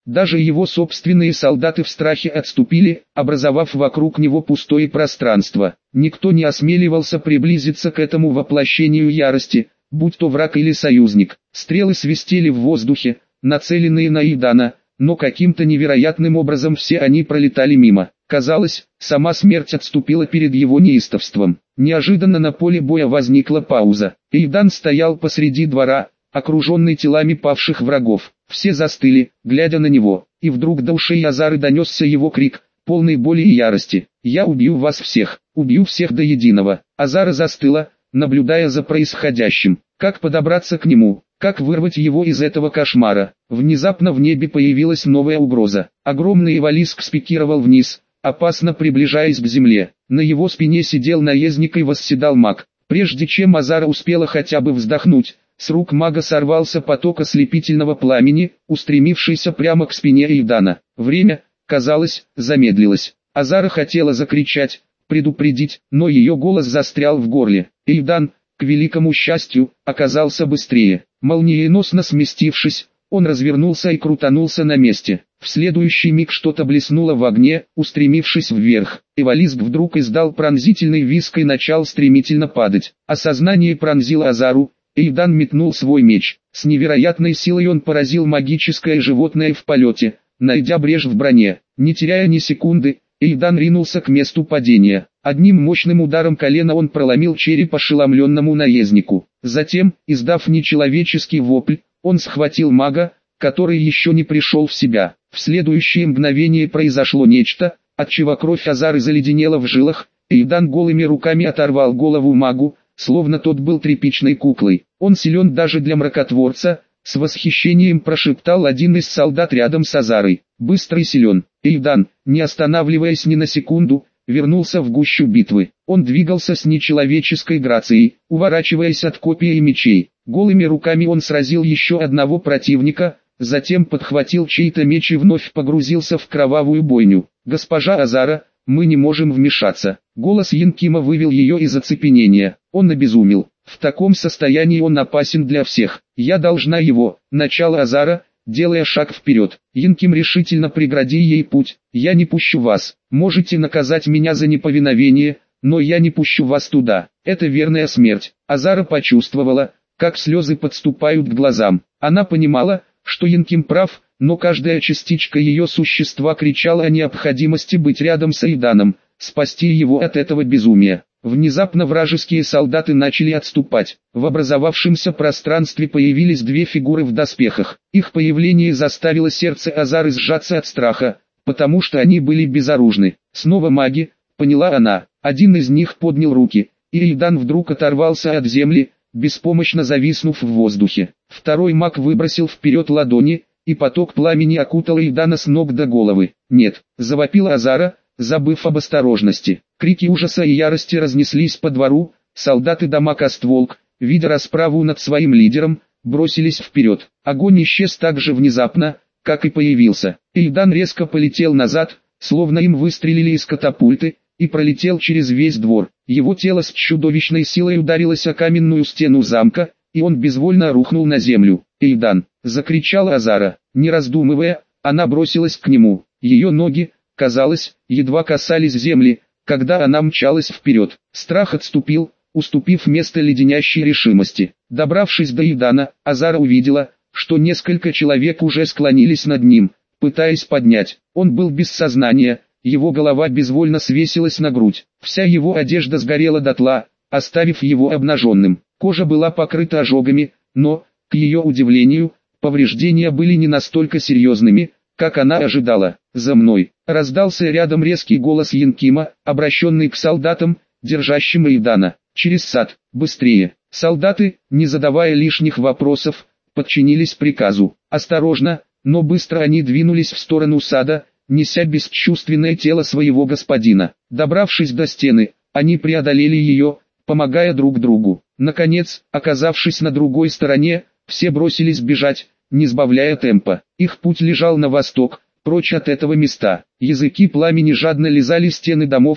Даже его собственные солдаты в страхе отступили, образовав вокруг него пустое пространство. Никто не осмеливался приблизиться к этому воплощению ярости, будь то враг или союзник. Стрелы свистели в воздухе, нацеленные на Ильдана, но каким-то невероятным образом все они пролетали мимо. Казалось, сама смерть отступила перед его неистовством. Неожиданно на поле боя возникла пауза. Ильдан стоял посреди двора, окруженный телами павших врагов. Все застыли, глядя на него, и вдруг до ушей Азары донесся его крик, полный боли и ярости. «Я убью вас всех, убью всех до единого». Азара застыла, наблюдая за происходящим. Как подобраться к нему? Как вырвать его из этого кошмара? Внезапно в небе появилась новая угроза. Огромный Ивалиск спикировал вниз, опасно приближаясь к земле. На его спине сидел наездник и восседал маг. Прежде чем Азара успела хотя бы вздохнуть, с рук мага сорвался поток ослепительного пламени, устремившийся прямо к спине Ильдана. Время, казалось, замедлилось. Азара хотела закричать, предупредить, но ее голос застрял в горле. Ильдан, к великому счастью, оказался быстрее. Молниеносно сместившись, он развернулся и крутанулся на месте. В следующий миг что-то блеснуло в огне, устремившись вверх. Ивалиск вдруг издал пронзительный визг и начал стремительно падать. Осознание пронзило Азару. Ильдан метнул свой меч. С невероятной силой он поразил магическое животное в полете, найдя брешь в броне. Не теряя ни секунды, Ильдан ринулся к месту падения. Одним мощным ударом колена он проломил череп ошеломленному наезднику. Затем, издав нечеловеческий вопль, он схватил мага, который еще не пришел в себя. В следующее мгновение произошло нечто, отчего кровь Азары заледенела в жилах. Ильдан голыми руками оторвал голову магу, словно тот был тряпичной куклой. «Он силен даже для мракотворца», — с восхищением прошептал один из солдат рядом с Азарой. «Быстро и силен». Ильдан, не останавливаясь ни на секунду, вернулся в гущу битвы. Он двигался с нечеловеческой грацией, уворачиваясь от копий и мечей. Голыми руками он сразил еще одного противника, затем подхватил чей-то меч и вновь погрузился в кровавую бойню. «Госпожа Азара, мы не можем вмешаться». Голос Янкима вывел ее из оцепенения. Он обезумел. В таком состоянии он опасен для всех. «Я должна его», — начала Азара, делая шаг вперед. Янким решительно прегради ей путь. «Я не пущу вас. Можете наказать меня за неповиновение, но я не пущу вас туда. Это верная смерть». Азара почувствовала, как слезы подступают к глазам. Она понимала, что Янким прав, но каждая частичка ее существа кричала о необходимости быть рядом с Ильданом, спасти его от этого безумия. Внезапно вражеские солдаты начали отступать. В образовавшемся пространстве появились две фигуры в доспехах. Их появление заставило сердце Азары сжаться от страха, потому что они были безоружны. «Снова маги», — поняла она. Один из них поднял руки, и Ильдан вдруг оторвался от земли, беспомощно зависнув в воздухе. Второй маг выбросил вперед ладони, и поток пламени окутал Ильдана с ног до головы. «Нет!» — завопила Азара, забыв об осторожности. Крики ужаса и ярости разнеслись по двору. Солдаты дома Кастволк, видя расправу над своим лидером, бросились вперед. Огонь исчез так же внезапно, как и появился. Ильдан резко полетел назад, словно им выстрелили из катапульты, и пролетел через весь двор. Его тело с чудовищной силой ударилось о каменную стену замка, и он безвольно рухнул на землю. «Ильдан!» — закричала Азара. Не раздумывая, она бросилась к нему. Ее ноги, казалось, едва касались земли, когда она мчалась вперед. Страх отступил, уступив место леденящей решимости. Добравшись до Ильдана, Азара увидела, что несколько человек уже склонились над ним, пытаясь поднять. Он был без сознания, его голова безвольно свесилась на грудь. Вся его одежда сгорела дотла, оставив его обнаженным. Кожа была покрыта ожогами, но, к ее удивлению, повреждения были не настолько серьезными, как она ожидала. «За мной!» — раздался рядом резкий голос Янкима, обращенный к солдатам, держащим Ильдана. «Через сад, быстрее!» Солдаты, не задавая лишних вопросов, подчинились приказу. Осторожно, но быстро они двинулись в сторону сада, неся бесчувственное тело своего господина. Добравшись до стены, они преодолели ее, помогая друг другу. Наконец, оказавшись на другой стороне, все бросились бежать, не сбавляя темпа. Их путь лежал на восток, прочь от этого места. Языки пламени жадно лизали стены домов,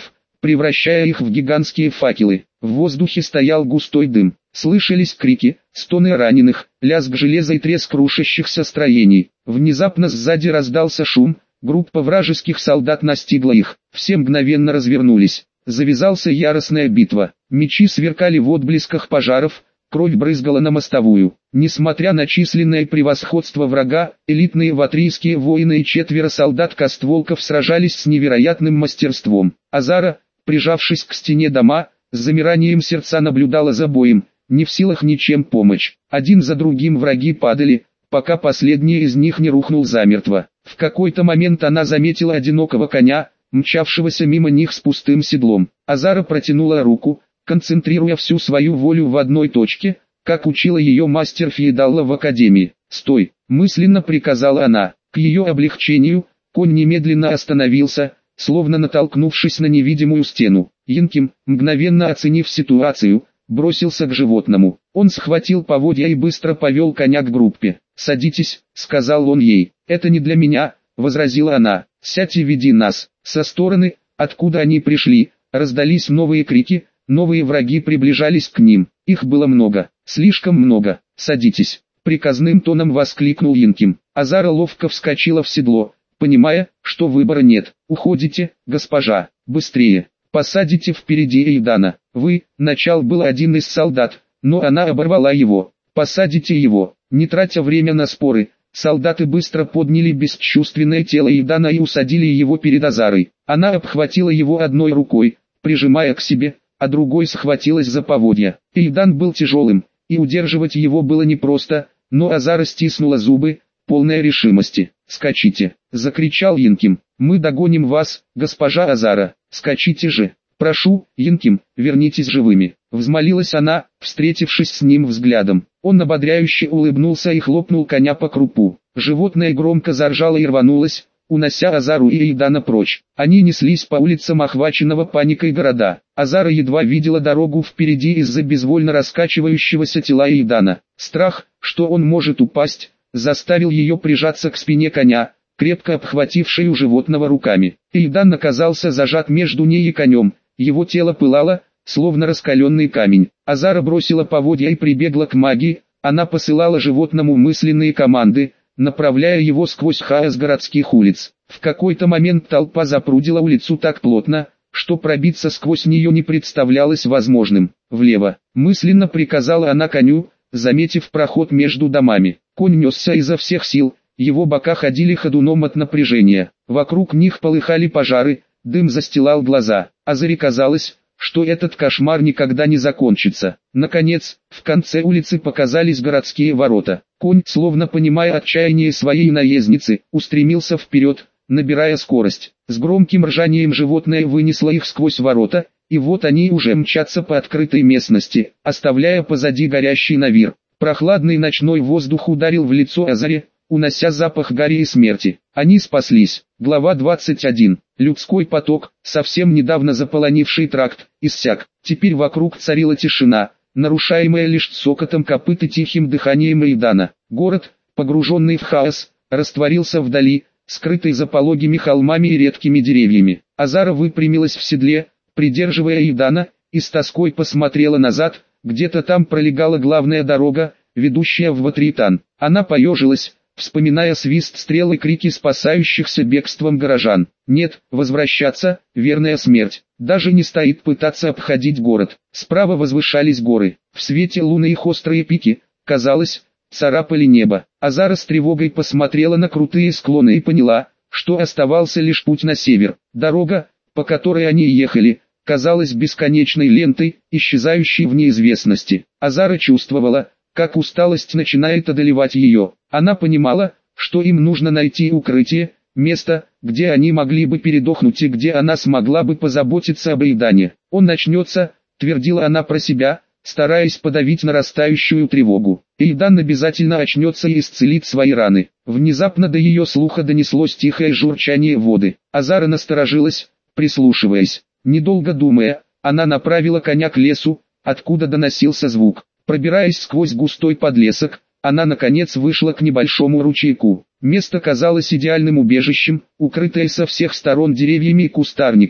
превращая их в гигантские факелы. В воздухе стоял густой дым. Слышались крики, стоны раненых, лязг железа и треск рушащихся строений. Внезапно сзади раздался шум, группа вражеских солдат настигла их. Все мгновенно развернулись. Завязался яростная битва. Мечи сверкали в отблесках пожаров, кровь брызгала на мостовую. Несмотря на численное превосходство врага, элитные ватрийские воины и 4 солдат-костволков сражались с невероятным мастерством. Азара, прижавшись к стене дома, с замиранием сердца наблюдала за боем, не в силах ничем помочь. Один за другим враги падали, пока последний из них не рухнул замертво. В какой-то момент она заметила одинокого коня, мчавшегося мимо них с пустым седлом. Азара протянула руку, концентрируя всю свою волю в одной точке, как учила ее мастер Феодалла в академии. «Стой!» – мысленно приказала она. К ее облегчению, конь немедленно остановился, словно натолкнувшись на невидимую стену. Янким, мгновенно оценив ситуацию, бросился к животному. Он схватил поводья и быстро повел коня к группе. «Садитесь», — сказал он ей. «Это не для меня», — возразила она. «Сядь и веди нас». Со стороны, откуда они пришли, раздались новые крики, новые враги приближались к ним. Их было много, слишком много. «Садитесь», — приказным тоном воскликнул Янким. Азара ловко вскочила в седло, понимая, что выбора нет. «Уходите, госпожа, быстрее, посадите впереди Эйдана». «Вы», — начал был один из солдат, но она оборвала его. «Посадите его». Не тратя время на споры, солдаты быстро подняли бесчувственное тело Эйдана и усадили его перед Азарой. Она обхватила его одной рукой, прижимая к себе, а другой схватилась за поводья. Эйдан был тяжелым, и удерживать его было непросто, но Азара стиснула зубы, полная решимости. «Скачите!» — закричал Янким. «Мы догоним вас, госпожа Азара, скачите же! Прошу, Янким, вернитесь живыми!» — взмолилась она, встретившись с ним взглядом. Он ободряюще улыбнулся и хлопнул коня по крупу. Животное громко заржало и рванулось, унося Азару и Эйдана прочь. Они неслись по улицам охваченного паникой города. Азара едва видела дорогу впереди из-за безвольно раскачивающегося тела Эйдана. Страх, что он может упасть, заставил ее прижаться к спине коня, крепко обхватив шею животного руками. Эйдан оказался зажат между ней и конем, его тело пылало, словно раскаленный камень. Азара бросила поводья и прибегла к магии, она посылала животному мысленные команды, направляя его сквозь хаос городских улиц. В какой-то момент толпа запрудила улицу так плотно, что пробиться сквозь нее не представлялось возможным. «Влево», мысленно приказала она коню, заметив проход между домами. Конь несся изо всех сил, его бока ходили ходуном от напряжения. Вокруг них полыхали пожары, дым застилал глаза. Азаре казалось, что этот кошмар никогда не закончится. Наконец, в конце улицы показались городские ворота. Конь, словно понимая отчаяние своей наездницы, устремился вперед, набирая скорость. С громким ржанием животное вынесло их сквозь ворота, и вот они уже мчатся по открытой местности, оставляя позади горящий Навир. Прохладный ночной воздух ударил в лицо Азаре, унося запах гари и смерти. Они спаслись. Глава 21. Людской поток, совсем недавно заполонивший тракт, иссяк. Теперь вокруг царила тишина, нарушаемая лишь цокотом копыт и тихим дыханием Эйдана. Город, погруженный в хаос, растворился вдали, скрытый за пологими холмами и редкими деревьями. Азара выпрямилась в седле, придерживая Эйдана, и с тоской посмотрела назад. Где-то там пролегала главная дорога, ведущая в Ватритан. Она поежилась, вспоминая свист стрел и крики спасающихся бегством горожан. Нет, возвращаться – верная смерть. Даже не стоит пытаться обходить город. Справа возвышались горы. В свете луны их острые пики, казалось, царапали небо. Азара с тревогой посмотрела на крутые склоны и поняла, что оставался лишь путь на север. Дорога, по которой они ехали, казалась бесконечной лентой, исчезающей в неизвестности. Азара чувствовала, как усталость начинает одолевать ее. Она понимала, что им нужно найти укрытие, место, где они могли бы передохнуть и где она смогла бы позаботиться об Эйдане. «Он начнется», — твердила она про себя, стараясь подавить нарастающую тревогу. Эйдан обязательно очнется и исцелит свои раны. Внезапно до ее слуха донеслось тихое журчание воды. Азара насторожилась, прислушиваясь. Недолго думая, она направила коня к лесу, откуда доносился звук. Пробираясь сквозь густой подлесок, она наконец вышла к небольшому ручейку. Место казалось идеальным убежищем, укрытое со всех сторон деревьями и кустарником.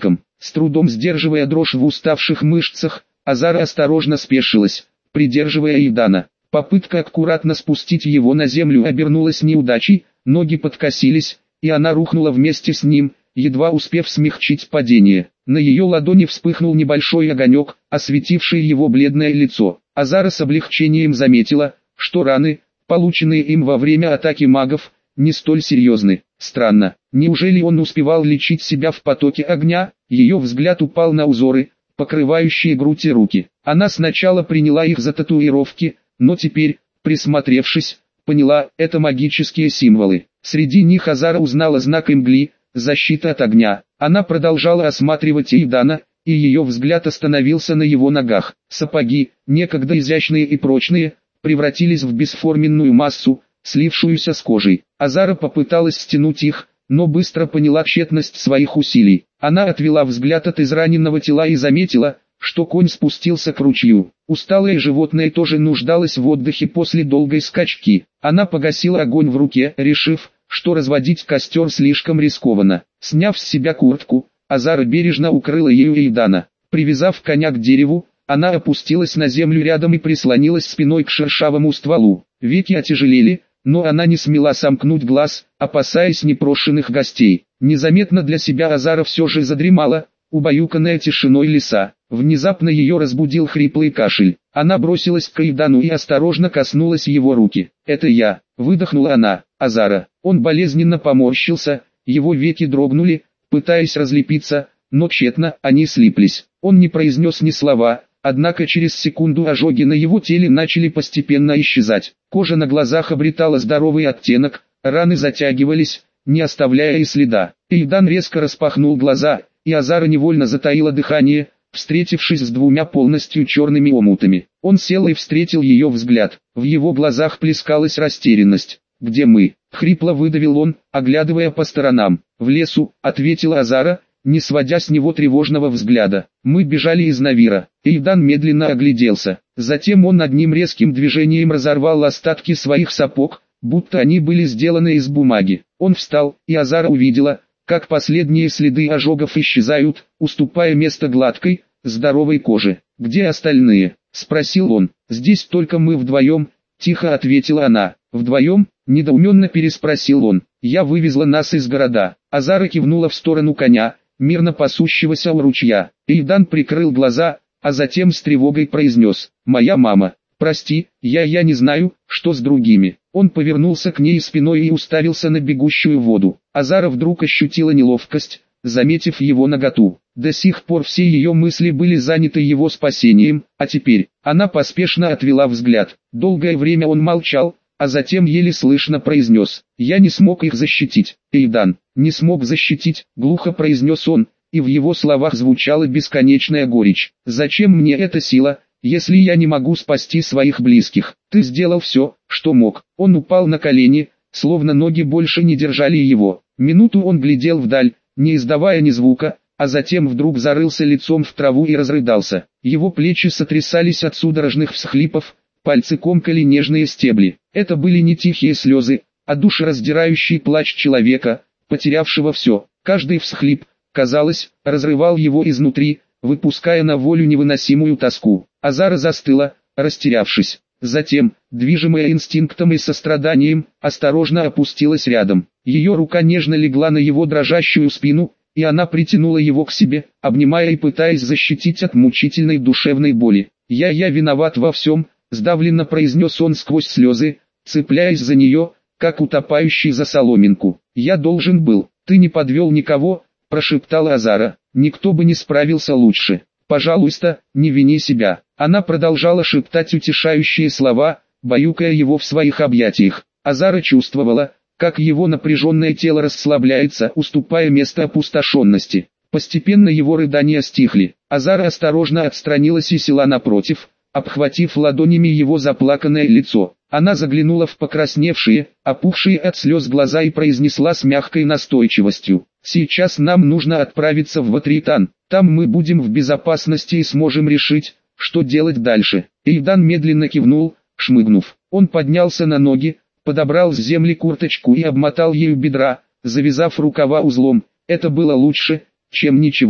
С трудом сдерживая дрожь в уставших мышцах, Азара осторожно спешилась, придерживая Эйдана. Попытка аккуратно спустить его на землю обернулась неудачей, ноги подкосились, и она рухнула вместе с ним, едва успев смягчить падение. На ее ладони вспыхнул небольшой огонек, осветивший его бледное лицо. Азара с облегчением заметила, что раны, полученные им во время атаки магов, не столь серьезны. Странно, неужели он успевал лечить себя в потоке огня? Ее взгляд упал на узоры, покрывающие грудь и руки. Она сначала приняла их за татуировки, но теперь, присмотревшись, поняла, это магические символы. Среди них Азара узнала знак Имгли, защита от огня. Она продолжала осматривать Эйдана, и ее взгляд остановился на его ногах. Сапоги, некогда изящные и прочные, превратились в бесформенную массу, слившуюся с кожей. Азара попыталась стянуть их, но быстро поняла тщетность своих усилий. Она отвела взгляд от израненного тела и заметила, что конь спустился к ручью. Усталое животное тоже нуждалось в отдыхе после долгой скачки. Она погасила огонь в руке, решив, что разводить костер слишком рискованно. Сняв с себя куртку, Азара бережно укрыла ею Эйдана. Привязав коня к дереву, она опустилась на землю рядом и прислонилась спиной к шершавому стволу. Веки отяжелели, но она не смела сомкнуть глаз, опасаясь непрошенных гостей. Незаметно для себя Азара все же задремала, убаюканная тишиной леса. Внезапно ее разбудил хриплый кашель. Она бросилась к Эйдану и осторожно коснулась его руки. «Это я», — выдохнула она. «Азара». Он болезненно поморщился, его веки дрогнули, пытаясь разлепиться, но тщетно, они слиплись. Он не произнес ни слова, однако через секунду ожоги на его теле начали постепенно исчезать. Кожа на глазах обретала здоровый оттенок, раны затягивались, не оставляя и следа. Эйдан резко распахнул глаза, и Азара невольно затаила дыхание, встретившись с двумя полностью черными омутами. Он сел и встретил ее взгляд. В его глазах плескалась растерянность. «Где мы?» — хрипло выдавил он, оглядывая по сторонам. «В лесу», — ответила Азара, не сводя с него тревожного взгляда. «Мы бежали из Навира». Эйдан медленно огляделся. Затем он одним резким движением разорвал остатки своих сапог, будто они были сделаны из бумаги. Он встал, и Азара увидела, как последние следы ожогов исчезают, уступая место гладкой, здоровой коже. «Где остальные?» — спросил он. «Здесь только мы вдвоем», — тихо ответила она. «Вдвоем?» — недоуменно переспросил он. «Я вывезла нас из города». Азара кивнула в сторону коня, мирно пасущегося у ручья. Эйдан прикрыл глаза, а затем с тревогой произнес: «Моя мама. Прости, я не знаю, что с другими». Он повернулся к ней спиной и уставился на бегущую воду. Азара вдруг ощутила неловкость, заметив его наготу. До сих пор все ее мысли были заняты его спасением, а теперь она поспешно отвела взгляд. Долгое время он молчал, а затем еле слышно произнес: «Я не смог их защитить». «Эйдан, не смог защитить», — глухо произнес он, и в его словах звучала бесконечная горечь. «Зачем мне эта сила, если я не могу спасти своих близких? Ты сделал все, что мог». Он упал на колени, словно ноги больше не держали его. Минуту он глядел вдаль, не издавая ни звука, а затем вдруг зарылся лицом в траву и разрыдался. Его плечи сотрясались от судорожных всхлипов, пальцы комкали нежные стебли. Это были не тихие слезы, а душераздирающий плач человека, потерявшего все. Каждый всхлип, казалось, разрывал его изнутри, выпуская на волю невыносимую тоску. Азара застыла, растерявшись. Затем, движимая инстинктом и состраданием, осторожно опустилась рядом. Ее рука нежно легла на его дрожащую спину, и она притянула его к себе, обнимая и пытаясь защитить от мучительной душевной боли. Я виноват во всем», — сдавленно произнес он сквозь слезы, цепляясь за нее, как утопающий за соломинку. «Я должен был». «Ты не подвел никого», — прошептала Азара. «Никто бы не справился лучше. Пожалуйста, не вини себя». Она продолжала шептать утешающие слова, баюкая его в своих объятиях. Азара чувствовала, как его напряженное тело расслабляется, уступая место опустошенности. Постепенно его рыдания стихли. Азара осторожно отстранилась и села напротив, обхватив ладонями его заплаканное лицо. Она заглянула в покрасневшие, опухшие от слез глаза и произнесла с мягкой настойчивостью: «Сейчас нам нужно отправиться в Ватритан. Там мы будем в безопасности и сможем решить, что делать дальше». Эйдан медленно кивнул, шмыгнув. Он поднялся на ноги, подобрал с земли курточку и обмотал ею бедра, завязав рукава узлом. Это было лучше, чем ничего.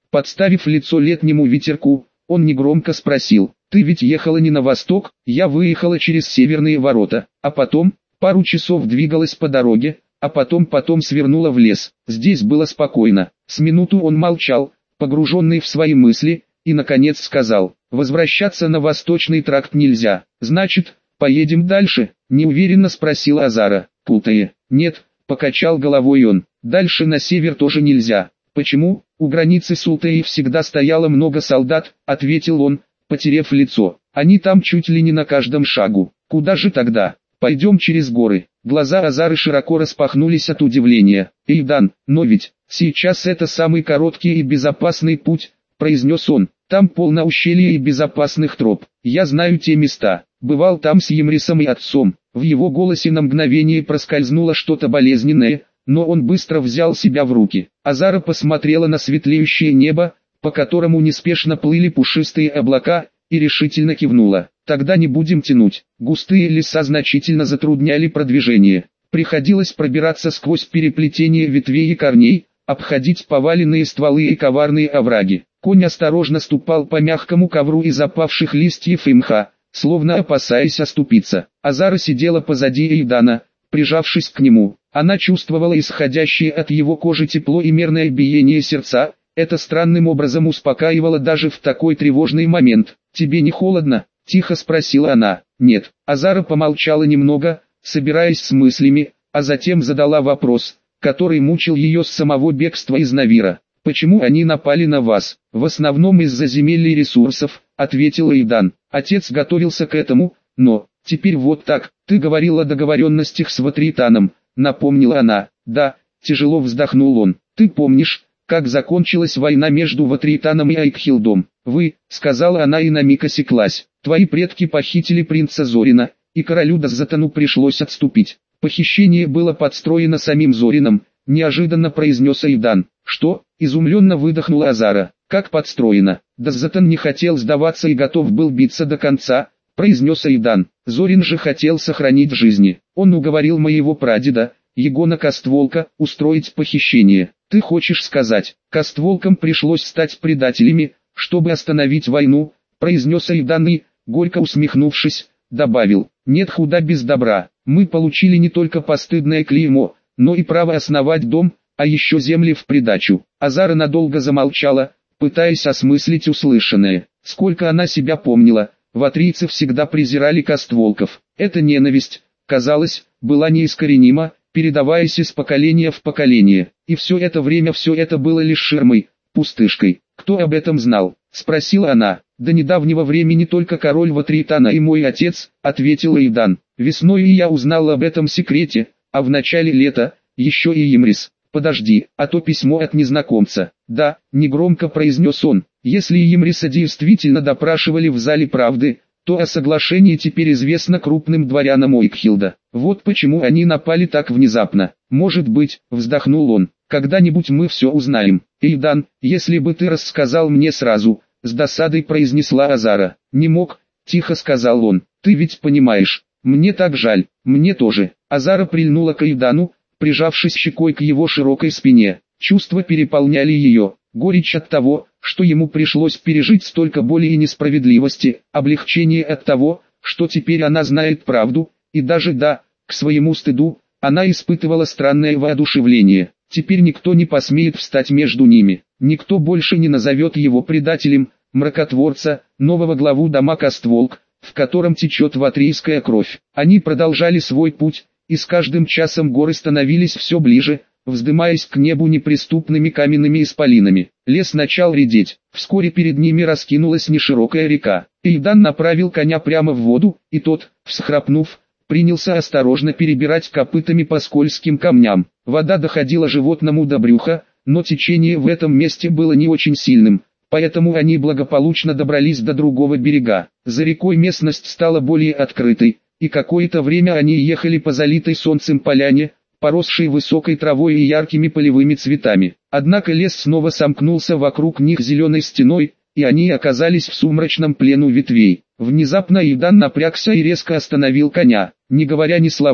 Подставив лицо летнему ветерку, он негромко спросил: «Ты ведь ехала не на восток?» «Я выехала через северные ворота, а потом, пару часов двигалась по дороге, а потом свернула в лес. Здесь было спокойно». С минуту он молчал, погруженный в свои мысли, и наконец сказал: «Возвращаться на восточный тракт нельзя. Значит, поедем дальше?» неуверенно спросил Азара, путая. «Нет», покачал головой он, «дальше на север тоже нельзя». «Почему?» «У границы с Ултаей всегда стояло много солдат», ответил он, потеряв лицо. «Они там чуть ли не на каждом шагу. Куда же тогда? Пойдем через горы». Глаза Азары широко распахнулись от удивления. «Эйдан, но ведь сейчас это самый короткий и безопасный путь», произнес он. «Там полно ущелья и безопасных троп. Я знаю те места. Бывал там с Емрисом и отцом». В его голосе на мгновение проскользнуло что-то болезненное, но он быстро взял себя в руки. Азара посмотрела на светлеющее небо, по которому неспешно плыли пушистые облака, и решительно кивнула. «Тогда не будем тянуть». Густые леса значительно затрудняли продвижение. Приходилось пробираться сквозь переплетение ветвей и корней, обходить поваленные стволы и коварные овраги. Конь осторожно ступал по мягкому ковру из опавших листьев и мха, словно опасаясь оступиться. Азара сидела позади Эйдана, прижавшись к нему. Она чувствовала исходящее от его кожи тепло и мерное биение сердца. Это странным образом успокаивало даже в такой тревожный момент. «Тебе не холодно?» – тихо спросила она. «Нет». Азара помолчала немного, собираясь с мыслями, а затем задала вопрос, который мучил ее с самого бегства из Навира. «Почему они напали на вас?» «В основном из-за земель и ресурсов», – ответил Эйдан. «Отец готовился к этому, но теперь вот так. Ты говорил о договоренностях с Ватританом», – напомнила она. «Да», – тяжело вздохнул он. «Ты помнишь, как закончилась война между Ватританом и Айкхилдом?» «Вы», — сказала она и на миг осеклась, — «твои предки похитили принца Зорина, и королю Даззатану пришлось отступить. Похищение было подстроено самим Зорином», — неожиданно произнес Эйдан. «Что?» — изумленно выдохнула Азара. «Как подстроено? Даззатан не хотел сдаваться и готов был биться до конца», — произнес Эйдан. «Зорин же хотел сохранить жизни. Он уговорил моего прадеда, Егона Костволка, устроить похищение. Ты хочешь сказать, Костволкам пришлось стать предателями, чтобы остановить войну?» – произнес Эйдан и, горько усмехнувшись, добавил: «Нет худа без добра. Мы получили не только постыдное клеймо, но и право основать дом, а еще земли в придачу». Азара надолго замолчала, пытаясь осмыслить услышанное. Сколько она себя помнила, ватрийцы всегда презирали Костволков. Эта ненависть, казалось, была неискоренима, передаваясь из поколения в поколение. И все это время все это было лишь ширмой, пустышкой. «Кто об этом знал?» – спросила она. «До недавнего времени только король Ватритана и мой отец», – ответил Эйдан. «Весной и я узнал об этом секрете, а в начале лета, еще и Емрис». «Подожди, а то письмо от незнакомца». «Да», – негромко произнес он. «Если Емриса действительно допрашивали в зале правды, то о соглашении теперь известно крупным дворянам Ойкхилда. Вот почему они напали так внезапно». «Может быть», – вздохнул он, – «когда-нибудь мы все узнаем». «Эйдан, если бы ты рассказал мне сразу», – с досадой произнесла Азара. «Не мог», – тихо сказал он, – «ты ведь понимаешь, мне так жаль». «Мне тоже». Азара прильнула к Эйдану, прижавшись щекой к его широкой спине. Чувства переполняли ее, горечь от того, что ему пришлось пережить столько боли и несправедливости, облегчение от того, что теперь она знает правду, и даже к своему стыду, она испытывала странное воодушевление. Теперь никто не посмеет встать между ними, никто больше не назовет его предателем, мракотворца, нового главу дома Костволк, в котором течет ватрийская кровь. Они продолжали свой путь, и с каждым часом горы становились все ближе, вздымаясь к небу неприступными каменными исполинами. Лес начал редеть, вскоре перед ними раскинулась неширокая река. Эйдан направил коня прямо в воду, и тот, всхрапнув, принялся осторожно перебирать копытами по скользким камням. Вода доходила животному до брюха, но течение в этом месте было не очень сильным, поэтому они благополучно добрались до другого берега. За рекой местность стала более открытой, и какое-то время они ехали по залитой солнцем поляне, поросшей высокой травой и яркими полевыми цветами. Однако лес снова сомкнулся вокруг них зеленой стеной, и они оказались в сумрачном плену ветвей. Внезапно Эйдан напрягся и резко остановил коня. Не говоря ни слова,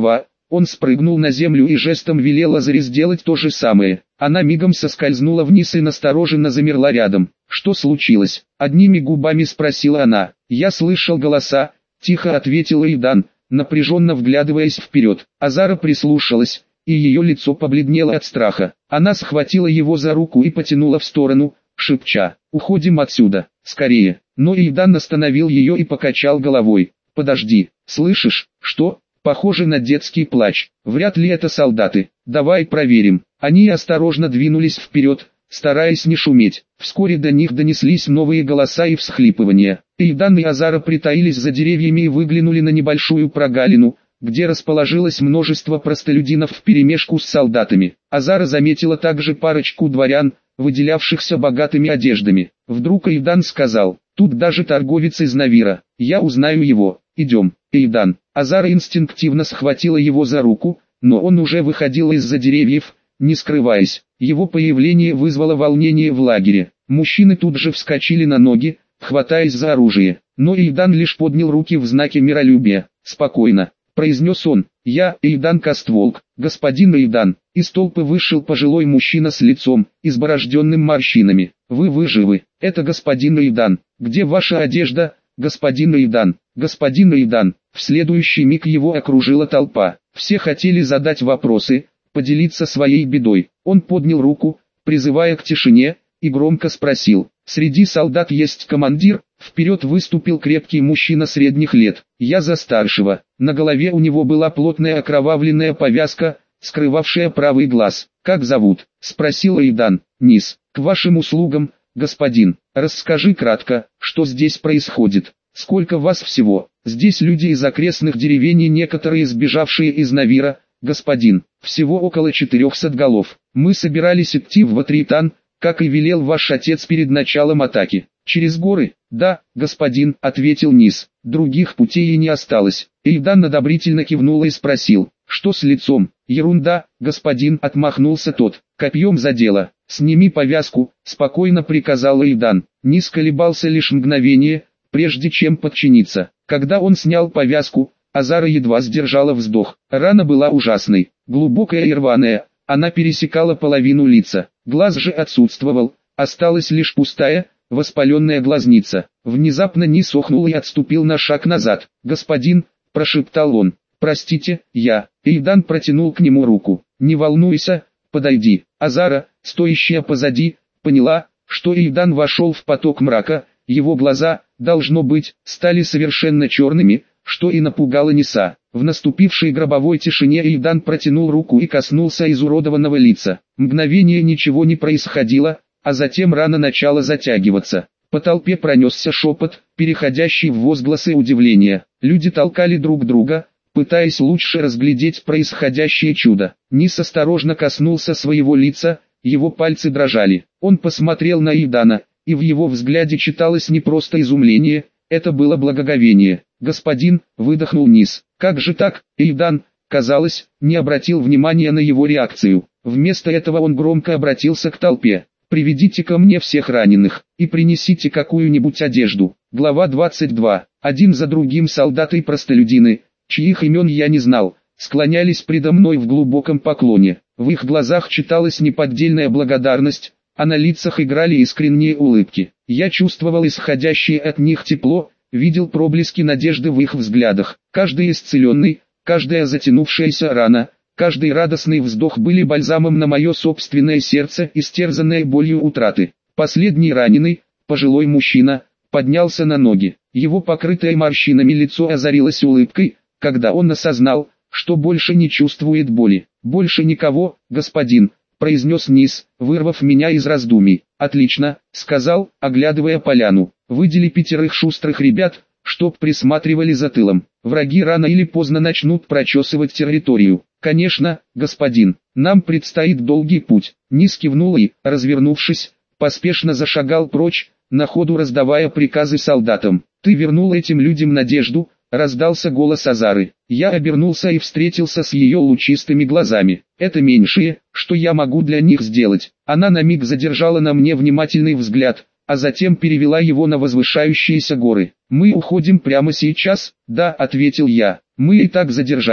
Он спрыгнул на землю и жестом велел Азаре сделать то же самое. Она мигом соскользнула вниз и настороженно замерла рядом. «Что случилось?» — одними губами спросила она. «Я слышал голоса», — тихо ответила Идан, напряженно вглядываясь вперед. Азара прислушалась, и ее лицо побледнело от страха. Она схватила его за руку и потянула в сторону, шепча: «Уходим отсюда, скорее!» Но Идан остановил ее и покачал головой. «Подожди, слышишь, что?» Похоже на детский плач. Вряд ли это солдаты. Давай проверим. Они осторожно двинулись вперед, стараясь не шуметь. Вскоре до них донеслись новые голоса и всхлипывания. Идан и Азара притаились за деревьями и выглянули на небольшую прогалину, где расположилось множество простолюдинов вперемешку с солдатами. Азара заметила также парочку дворян, выделявшихся богатыми одеждами. Вдруг Идан сказал: «Тут даже торговец из Навира. Я узнаю его. Идем, Идан». Азара инстинктивно схватила его за руку, но он уже выходил из-за деревьев, не скрываясь. Его появление вызвало волнение в лагере. Мужчины тут же вскочили на ноги, хватаясь за оружие. Но Идан лишь поднял руки в знаке миролюбия. «Спокойно», — произнес он. «Я Идан Костволк, господин Идан». Из толпы вышел пожилой мужчина с лицом, изборожденным морщинами. «Вы живы? Это господин Идан. Где ваша одежда, господин Идан? Господин Идан». В следующий миг его окружила толпа. Все хотели задать вопросы, поделиться своей бедой. Он поднял руку, призывая к тишине, и громко спросил: «Среди солдат есть командир?» Вперед выступил крепкий мужчина средних лет. «Я за старшего». На голове у него была плотная окровавленная повязка, скрывавшая правый глаз. «Как зовут?» — спросил Идан. «Низ». «К вашим услугам, господин. Расскажи кратко, что здесь происходит. Сколько вас всего?» «Здесь люди из окрестных деревень и некоторые сбежавшие из Навира, господин. Всего около 400 голов. Мы собирались идти в Ватритан, как и велел ваш отец перед началом атаки». «Через горы?» «Да, господин», — ответил Низ. «Других путей и не осталось». Идан одобрительно кивнул и спросил: «Что с лицом?» «Ерунда, господин», — отмахнулся тот. «Копьем задело». «Сними повязку», — спокойно приказал Идан. Низ колебался лишь мгновение, прежде чем подчиниться. Когда он снял повязку, Азара едва сдержала вздох. Рана была ужасной, глубокая и рваная, она пересекала половину лица. Глаз же отсутствовал, осталась лишь пустая, воспаленная глазница. Внезапно Низ охнул и отступил на шаг назад. «Господин», — прошептал он, — «простите, я». Идан протянул к нему руку. «Не волнуйся, подойди». Азара, стоящая позади, поняла, что Идан вошел в поток мрака. Его глаза, должно быть, стали совершенно черными, что и напугало Ниса. В наступившей гробовой тишине Идан протянул руку и коснулся изуродованного лица. Мгновение ничего не происходило, а затем рана начала затягиваться. По толпе пронесся шепот, переходящий в возгласы удивления. Люди толкали друг друга, пытаясь лучше разглядеть происходящее чудо. Нис осторожно коснулся своего лица, его пальцы дрожали. Он посмотрел на Идана, и в его взгляде читалось не просто изумление, это было благоговение. «Господин», — выдохнул Низ. «Как же так?» Идан, казалось, не обратил внимания на его реакцию. Вместо этого он громко обратился к толпе. «Приведите ко мне всех раненых, и принесите какую-нибудь одежду». Глава 22. Один за другим солдаты и простолюдины, чьих имен я не знал, склонялись предо мной в глубоком поклоне. В их глазах читалась неподдельная благодарность, а на лицах играли искренние улыбки. Я чувствовал исходящее от них тепло, видел проблески надежды в их взглядах. Каждый исцеленный, каждая затянувшаяся рана, каждый радостный вздох были бальзамом на мое собственное сердце, истерзанное болью утраты. Последний раненый, пожилой мужчина, поднялся на ноги. Его покрытое морщинами лицо озарилось улыбкой, когда он осознал, что больше не чувствует боли. «Больше никого, господин», — произнес Низ, вырвав меня из раздумий. «Отлично», — сказал, оглядывая поляну. «Выдели 5 шустрых ребят, чтоб присматривали за тылом. Враги рано или поздно начнут прочесывать территорию». «Конечно, господин, нам предстоит долгий путь». Низ кивнул и, развернувшись, поспешно зашагал прочь, на ходу раздавая приказы солдатам. «Ты вернул этим людям надежду», — раздался голос Азары. Я обернулся и встретился с ее лучистыми глазами. «Это меньшее, что я могу для них сделать». Она на миг задержала на мне внимательный взгляд, а затем перевела его на возвышающиеся горы. «Мы уходим прямо сейчас?» «Да», — ответил я. «Мы и так задержались».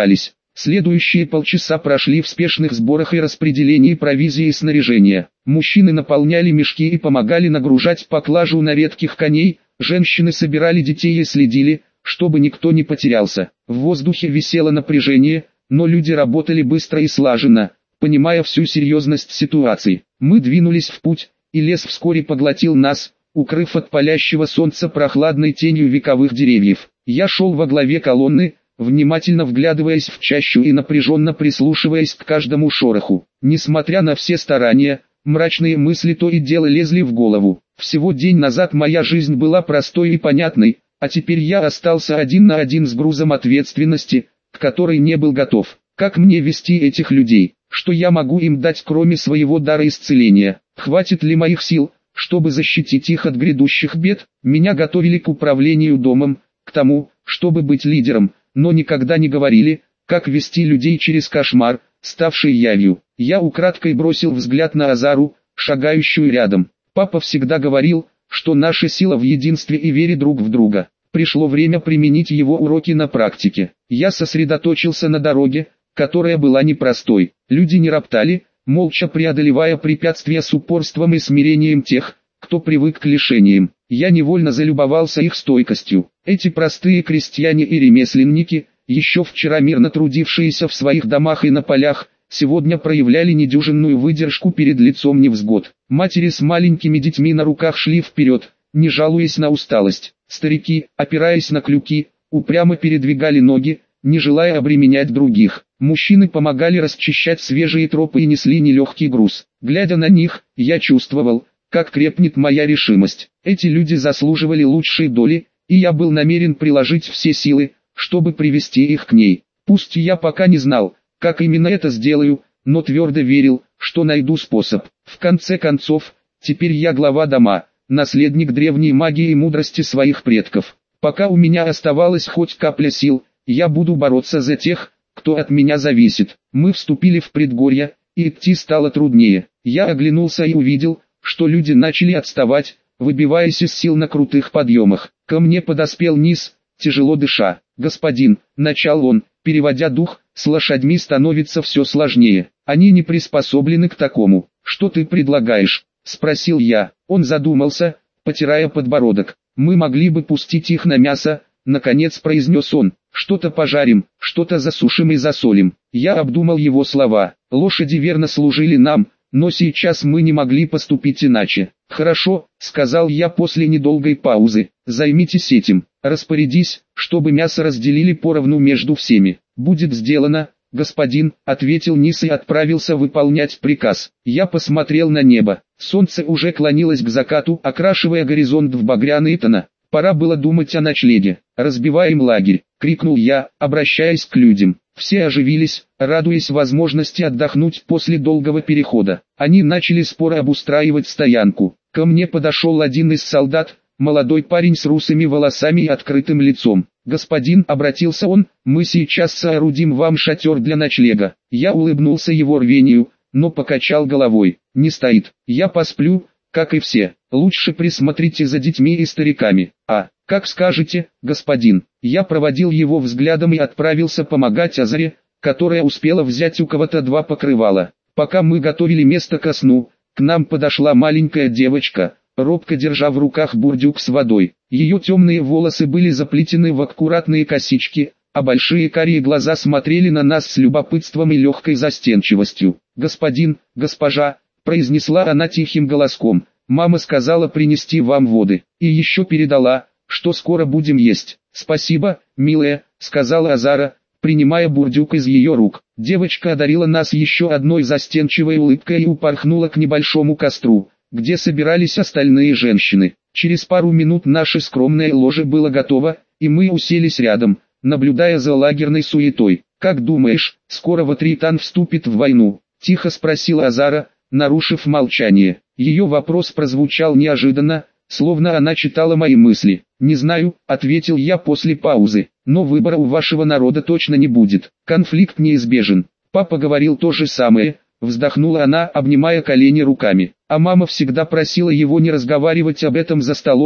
Следующие полчаса прошли в спешных сборах и распределении провизии и снаряжения. Мужчины наполняли мешки и помогали нагружать поклажу на редких коней, женщины собирали детей и следили, чтобы никто не потерялся. В воздухе висело напряжение, но люди работали быстро и слаженно, понимая всю серьезность ситуации. Мы двинулись в путь, и лес вскоре поглотил нас, укрыв от палящего солнца прохладной тенью вековых деревьев. Я шел во главе колонны, внимательно вглядываясь в чащу и напряженно прислушиваясь к каждому шороху. Несмотря на все старания, мрачные мысли то и дело лезли в голову. Всего день назад моя жизнь была простой и понятной, а теперь я остался один на один с грузом ответственности, к которой не был готов. Как мне вести этих людей? Что я могу им дать, кроме своего дара исцеления? Хватит ли моих сил, чтобы защитить их от грядущих бед? Меня готовили к управлению домом, к тому, чтобы быть лидером, но никогда не говорили, как вести людей через кошмар, ставший явью. Я украдкой бросил взгляд на Азару, шагающую рядом. Папа всегда говорил, что наша сила в единстве и вере друг в друга. Пришло время применить его уроки на практике. Я сосредоточился на дороге, которая была непростой. Люди не роптали, молча преодолевая препятствия с упорством и смирением тех, кто привык к лишениям. Я невольно залюбовался их стойкостью. Эти простые крестьяне и ремесленники, еще вчера мирно трудившиеся в своих домах и на полях, сегодня проявляли недюжинную выдержку перед лицом невзгод. Матери с маленькими детьми на руках шли вперед, не жалуясь на усталость. Старики, опираясь на крюки, упрямо передвигали ноги, не желая обременять других. Мужчины помогали расчищать свежие тропы и несли нелегкий груз. Глядя на них, я чувствовал, как крепнет моя решимость. Эти люди заслуживали лучшей доли, и я был намерен приложить все силы, чтобы привести их к ней. Пусть я пока не знал, как именно это сделаю, но твердо верил, что найду способ. В конце концов, теперь я глава дома, наследник древней магии и мудрости своих предков. Пока у меня оставалась хоть капля сил, я буду бороться за тех, кто от меня зависит. Мы вступили в предгорье, и идти стало труднее. Я оглянулся и увидел, что люди начали отставать, выбиваясь из сил на крутых подъемах. Ко мне подоспел Низ, тяжело дыша. «Господин», — начал он, переводя дух, — «с лошадьми становится все сложнее. Они не приспособлены к такому. Что ты предлагаешь?» — спросил я. Он задумался, потирая подбородок. «Мы могли бы пустить их на мясо», — наконец произнес он. «Что-то пожарим, что-то засушим и засолим». Я обдумал его слова. Лошади верно служили нам, но сейчас мы не могли поступить иначе. «Хорошо», — сказал я после недолгой паузы. «Займитесь этим. Распорядись, чтобы мясо разделили поровну между всеми». «Будет сделано, господин», — ответил Низ и отправился выполнять приказ. Я посмотрел на небо. Солнце уже клонилось к закату, окрашивая горизонт в багряные тона. Пора было думать о ночлеге. «Разбиваем лагерь», — крикнул я, обращаясь к людям. Все оживились, радуясь возможности отдохнуть после долгого перехода. Они начали споро обустраивать стоянку. Ко мне подошел один из солдат, молодой парень с русыми волосами и открытым лицом. «Господин», — обратился он, — «мы сейчас соорудим вам шатер для ночлега». Я улыбнулся его рвению, но покачал головой. «Не стоит. Я посплю, как и все. Лучше присмотрите за детьми и стариками». «А, как скажете, господин». Я проводил его взглядом и отправился помогать Азаре, которая успела взять у кого-то 2 покрывала. Пока мы готовили место ко сну, к нам подошла маленькая девочка, робко держа в руках бурдюк с водой. Ее темные волосы были заплетены в аккуратные косички, а большие карие глаза смотрели на нас с любопытством и легкой застенчивостью. «Господин, госпожа», — произнесла она тихим голоском, — «мама сказала принести вам воды, и еще передала, что скоро будем есть». «Спасибо, милая», — сказала Азара, принимая бурдюк из ее рук. Девочка одарила нас еще одной застенчивой улыбкой и упорхнула к небольшому костру, где собирались остальные женщины. Через пару минут наше скромное ложе было готово, и мы уселись рядом, наблюдая за лагерной суетой. «Как думаешь, скоро Ватритан вступит в войну?» — тихо спросила Азара, нарушив молчание. Ее вопрос прозвучал неожиданно, словно она читала мои мысли. «Не знаю», — ответил я после паузы, — «но выбора у вашего народа точно не будет. Конфликт неизбежен». «Папа говорил то же самое», — вздохнула она, обнимая колени руками. «А мама всегда просила его не разговаривать об этом за столом», —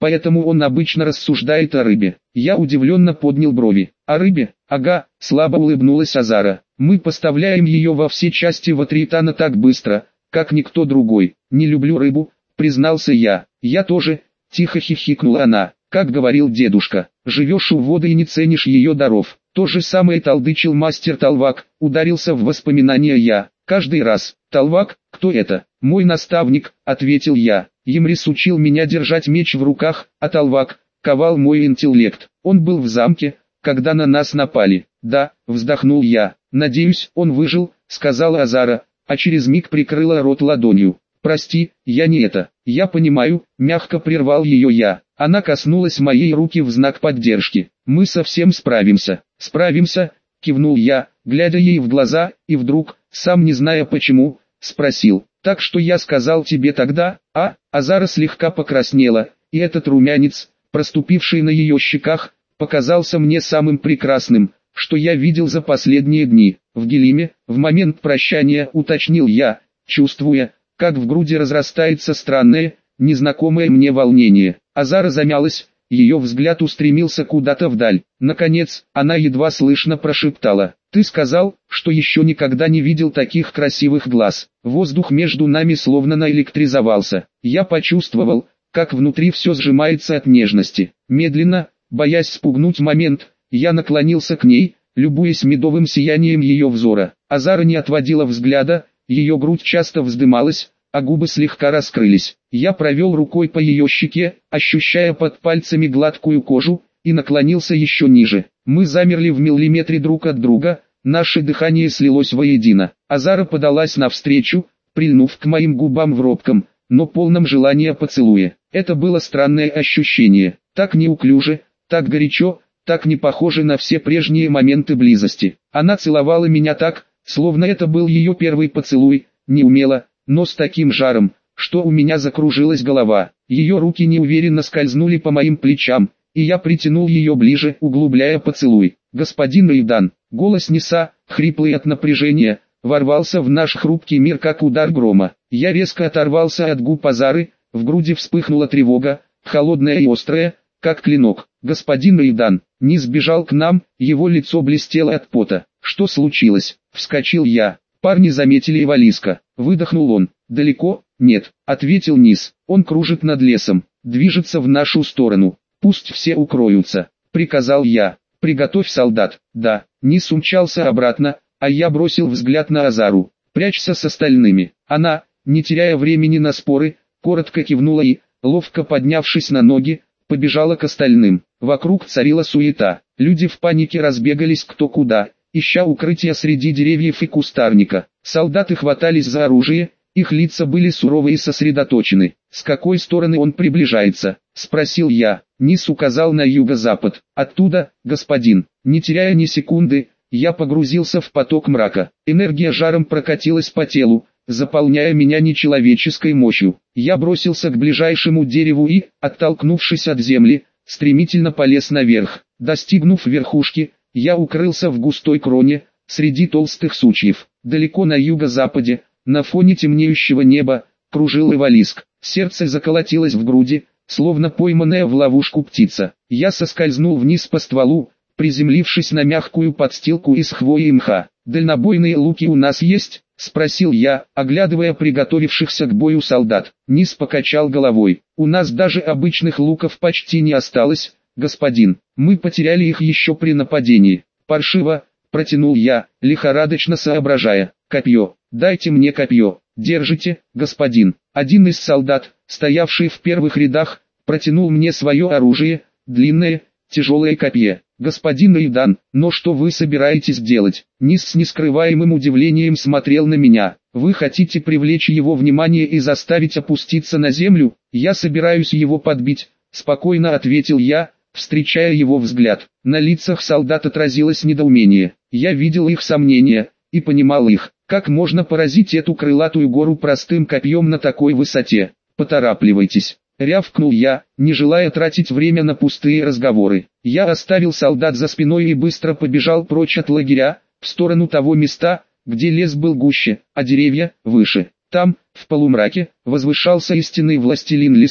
поэтому он обычно рассуждает о рыбе. Я удивленно поднял брови. О рыбе? Ага, слабо улыбнулась Азара. Мы поставляем ее во все части Ватриетана так быстро, как никто другой. Не люблю рыбу, признался я. Я тоже, тихо хихикнула она. Как говорил дедушка, живешь у воды и не ценишь ее даров. То же самое толдычил мастер Талвак, ударился в воспоминания я. Каждый раз. Талвак, кто это? Мой наставник, ответил я. Емрис учил меня держать меч в руках, а Талвак ковал мой интеллект. Он был в замке, когда на нас напали. Да, вздохнул я. Надеюсь, он выжил, сказала Азара, а через миг прикрыла рот ладонью. Прости, я не это. Я понимаю, мягко прервал ее я. Она коснулась моей руки в знак поддержки. Мы совсем справимся. Справимся, кивнул я, глядя ей в глаза, и вдруг, сам не зная почему, спросил. Так что я сказал тебе тогда, а? Азара слегка покраснела, и этот румянец, проступивший на ее щеках, показался мне самым прекрасным, что я видел за последние дни. В Гелиме, в момент прощания, уточнил я, чувствуя, как в груди разрастается странное, незнакомое мне волнение. Азара замялась, ее взгляд устремился куда-то вдаль. Наконец, она едва слышно прошептала. «Ты сказал, что еще никогда не видел таких красивых глаз». Воздух между нами словно наэлектризовался. Я почувствовал, как внутри все сжимается от нежности. Медленно, боясь спугнуть момент, я наклонился к ней, любуясь медовым сиянием ее взора. Азара не отводила взгляда, ее грудь часто вздымалась, а губы слегка раскрылись. Я провел рукой по ее щеке, ощущая под пальцами гладкую кожу, и наклонился еще ниже. Мы замерли в миллиметре друг от друга, наше дыхание слилось воедино. Азара подалась навстречу, прильнув к моим губам в робком, но полном желания поцелуя. Это было странное ощущение, так неуклюже, так горячо, так не похоже на все прежние моменты близости. Она целовала меня так, словно это был ее первый поцелуй, неумело, но с таким жаром, что у меня закружилась голова. Ее руки неуверенно скользнули по моим плечам, и я притянул ее ближе, углубляя поцелуй. «Господин Рейдан», голос Ниса, хриплый от напряжения, ворвался в наш хрупкий мир как удар грома. Я резко оторвался от губ Азары, в груди вспыхнула тревога, холодная и острая, как клинок. «Господин Рейдан», Нис бежал к нам, его лицо блестело от пота. «Что случилось?» — вскочил я. «Парни заметили Ивалиска», — выдохнул он. «Далеко?» «Нет», — ответил Низ. «Он кружит над лесом, движется в нашу сторону. Пусть все укроются», — приказал я. «Приготовь солдат». «Да». Низ умчался обратно, а я бросил взгляд на Азару. «Прячься с остальными». Она, не теряя времени на споры, коротко кивнула и, ловко поднявшись на ноги, побежала к остальным. Вокруг царила суета. Люди в панике разбегались кто куда, ища укрытия среди деревьев и кустарника. Солдаты хватались за оружие, их лица были суровы и сосредоточены. «С какой стороны он приближается?» — спросил я. Низ указал на юго-запад. «Оттуда, господин». Не теряя ни секунды, я погрузился в поток мрака. Энергия жаром прокатилась по телу, заполняя меня нечеловеческой мощью. Я бросился к ближайшему дереву и, оттолкнувшись от земли, стремительно полез наверх. Достигнув верхушки, я укрылся в густой кроне, среди толстых сучьев. Далеко на юго-западе, на фоне темнеющего неба, кружил Ивалиск. Сердце заколотилось в груди, словно пойманная в ловушку птица. Я соскользнул вниз по стволу, приземлившись на мягкую подстилку из хвои и мха. «Дальнобойные луки у нас есть?» — спросил я, оглядывая приготовившихся к бою солдат. Низ покачал головой. «У нас даже обычных луков почти не осталось, господин. Мы потеряли их еще при нападении». «Паршиво», — протянул я, лихорадочно соображая. «Копье. Дайте мне копье». «Держите, господин». Один из солдат, стоявший в первых рядах, протянул мне свое оружие, длинное, тяжелое копье. «Господин Рейдан, но что вы собираетесь делать?» Низ с нескрываемым удивлением смотрел на меня. «Вы хотите привлечь его внимание и заставить опуститься на землю?» «Я собираюсь его подбить», — спокойно ответил я, встречая его взгляд. На лицах солдат отразилось недоумение. Я видел их сомнения, и понимал их. Как можно поразить эту крылатую гору простым копьем на такой высоте? «Поторапливайтесь», — рявкнул я, не желая тратить время на пустые разговоры. Я оставил солдат за спиной и быстро побежал прочь от лагеря, в сторону того места, где лес был гуще, а деревья выше. Там, в полумраке, возвышался истинный властелин леса,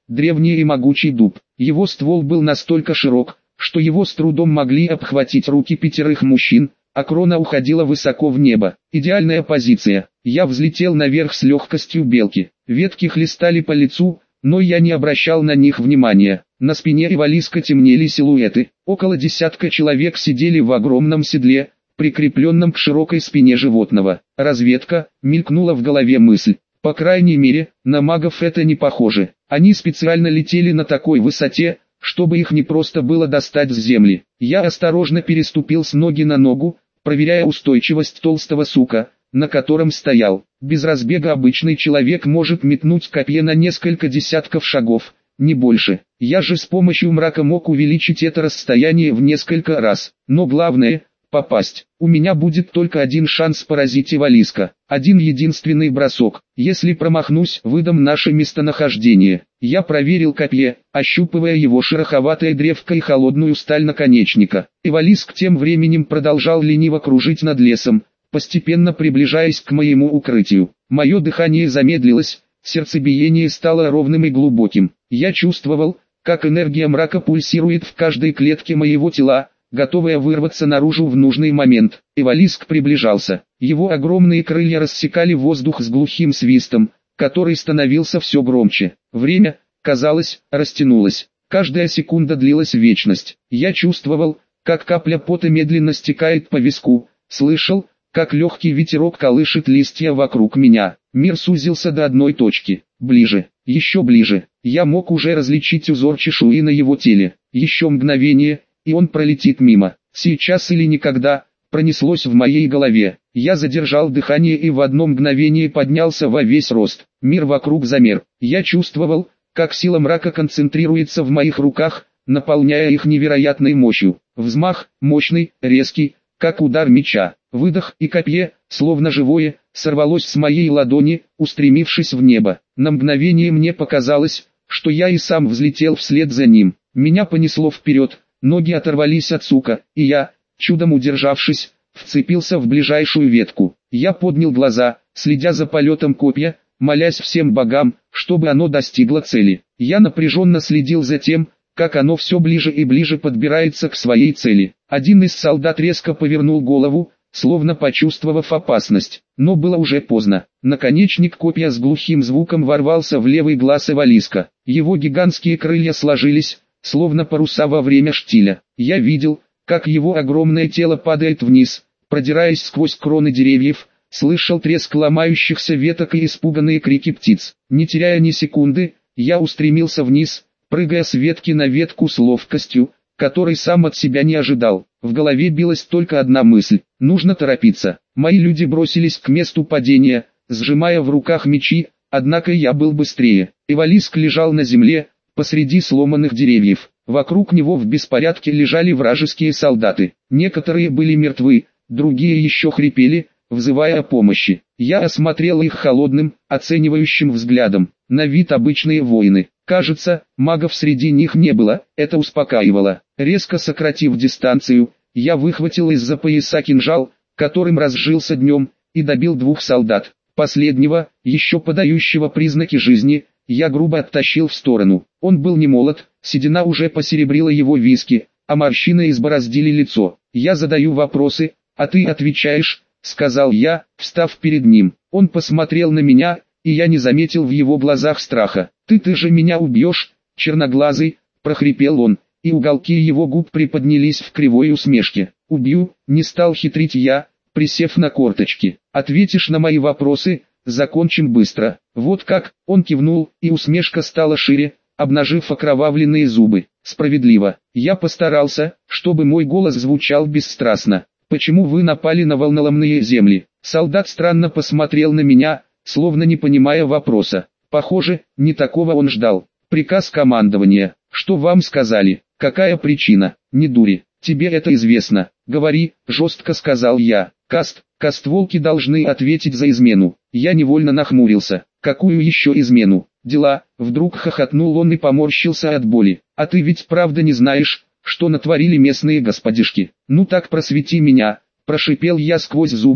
древний и могучий дуб. Его ствол был настолько широк, что его с трудом могли обхватить руки 5 мужчин, а крона уходила высоко в небо. Идеальная позиция. Я взлетел наверх с легкостью белки. Ветки хлестали по лицу, но я не обращал на них внимания. На спине Ивалиска темнели силуэты. Около десятка человек сидели в огромном седле, прикрепленном к широкой спине животного. Разведка, мелькнула в голове мысль. По крайней мере, на магов это не похоже. Они специально летели на такой высоте, чтобы их не просто было достать с земли. Я осторожно переступил с ноги на ногу, проверяя устойчивость толстого сука, на котором стоял. Без разбега обычный человек может метнуть копье на несколько десятков шагов, не больше. Я же с помощью мрака мог увеличить это расстояние в несколько раз. Но главное — попасть. У меня будет только один шанс поразить Ивалиска. Один единственный бросок. Если промахнусь, выдам наше местонахождение. Я проверил копье, ощупывая его шероховатое древко и холодную сталь наконечника. Ивалиск тем временем продолжал лениво кружить над лесом, постепенно приближаясь к моему укрытию. Мое дыхание замедлилось, сердцебиение стало ровным и глубоким. Я чувствовал, как энергия мрака пульсирует в каждой клетке моего тела, готовая вырваться наружу в нужный момент. Ивалиск приближался. Его огромные крылья рассекали воздух с глухим свистом, который становился все громче. Время, казалось, растянулось. Каждая секунда длилась вечность. Я чувствовал, как капля пота медленно стекает по виску, слышал, как легкий ветерок колышет листья вокруг меня. Мир сузился до одной точки. Ближе, еще ближе. Я мог уже различить узор чешуи на его теле. Еще мгновение, и он пролетит мимо. Сейчас или никогда, пронеслось в моей голове. Я задержал дыхание и в одно мгновение поднялся во весь рост. Мир вокруг замер. Я чувствовал, как сила мрака концентрируется в моих руках, наполняя их невероятной мощью. Взмах, мощный, резкий, как удар меча. Выдох, и копье, словно живое, сорвалось с моей ладони, устремившись в небо. На мгновение мне показалось, что я и сам взлетел вслед за ним. Меня понесло вперед, ноги оторвались от сука, и я, чудом удержавшись, вцепился в ближайшую ветку. Я поднял глаза, следя за полетом копья, молясь всем богам, чтобы оно достигло цели. Я напряженно следил за тем, как оно все ближе и ближе подбирается к своей цели. Один из солдат резко повернул голову, словно почувствовав опасность, но было уже поздно. Наконечник копья с глухим звуком ворвался в левый глаз Ивалиска. Его гигантские крылья сложились, словно паруса во время штиля. Я видел, как его огромное тело падает вниз, продираясь сквозь кроны деревьев, слышал треск ломающихся веток и испуганные крики птиц. Не теряя ни секунды, я устремился вниз, прыгая с ветки на ветку с ловкостью, которой сам от себя не ожидал. В голове билась только одна мысль: нужно торопиться. Мои люди бросились к месту падения, сжимая в руках мечи, однако я был быстрее. Ивалиск лежал на земле, посреди сломанных деревьев. Вокруг него в беспорядке лежали вражеские солдаты. Некоторые были мертвы, другие еще хрипели, взывая о помощи. Я осмотрел их холодным, оценивающим взглядом. На вид обычные воины. Кажется, магов среди них не было, это успокаивало. Резко сократив дистанцию, я выхватил из-за пояса кинжал, которым разжился днем, и добил 2 солдат. Последнего, еще подающего признаки жизни, я грубо оттащил в сторону. Он был не молод, седина уже посеребрила его виски, а морщины избороздили лицо. «Я задаю вопросы, а ты отвечаешь», — сказал я, встав перед ним. Он посмотрел на меня, и я не заметил в его глазах страха. «Ты же меня убьешь, черноглазый», — прохрипел он, и уголки его губ приподнялись в кривой усмешке. «Убью», — не стал хитрить я, присев на корточки. «Ответишь на мои вопросы, закончим быстро». «Вот как», — он кивнул, и усмешка стала шире, обнажив окровавленные зубы. «Справедливо. Я постарался, чтобы мой голос звучал бесстрастно. Почему вы напали на волноломные земли?» Солдат странно посмотрел на меня, словно не понимая вопроса. Похоже, не такого он ждал. «Приказ командования. Что вам сказали? Какая причина?» «Не дури, тебе это известно. Говори», — жестко сказал я. Кастволки должны ответить за измену». Я невольно нахмурился. «Какую еще измену?» «Дела», — вдруг хохотнул он и поморщился от боли. «А ты ведь правда не знаешь, что натворили местные господишки?» «Ну так просвети меня», — прошипел я сквозь зубы,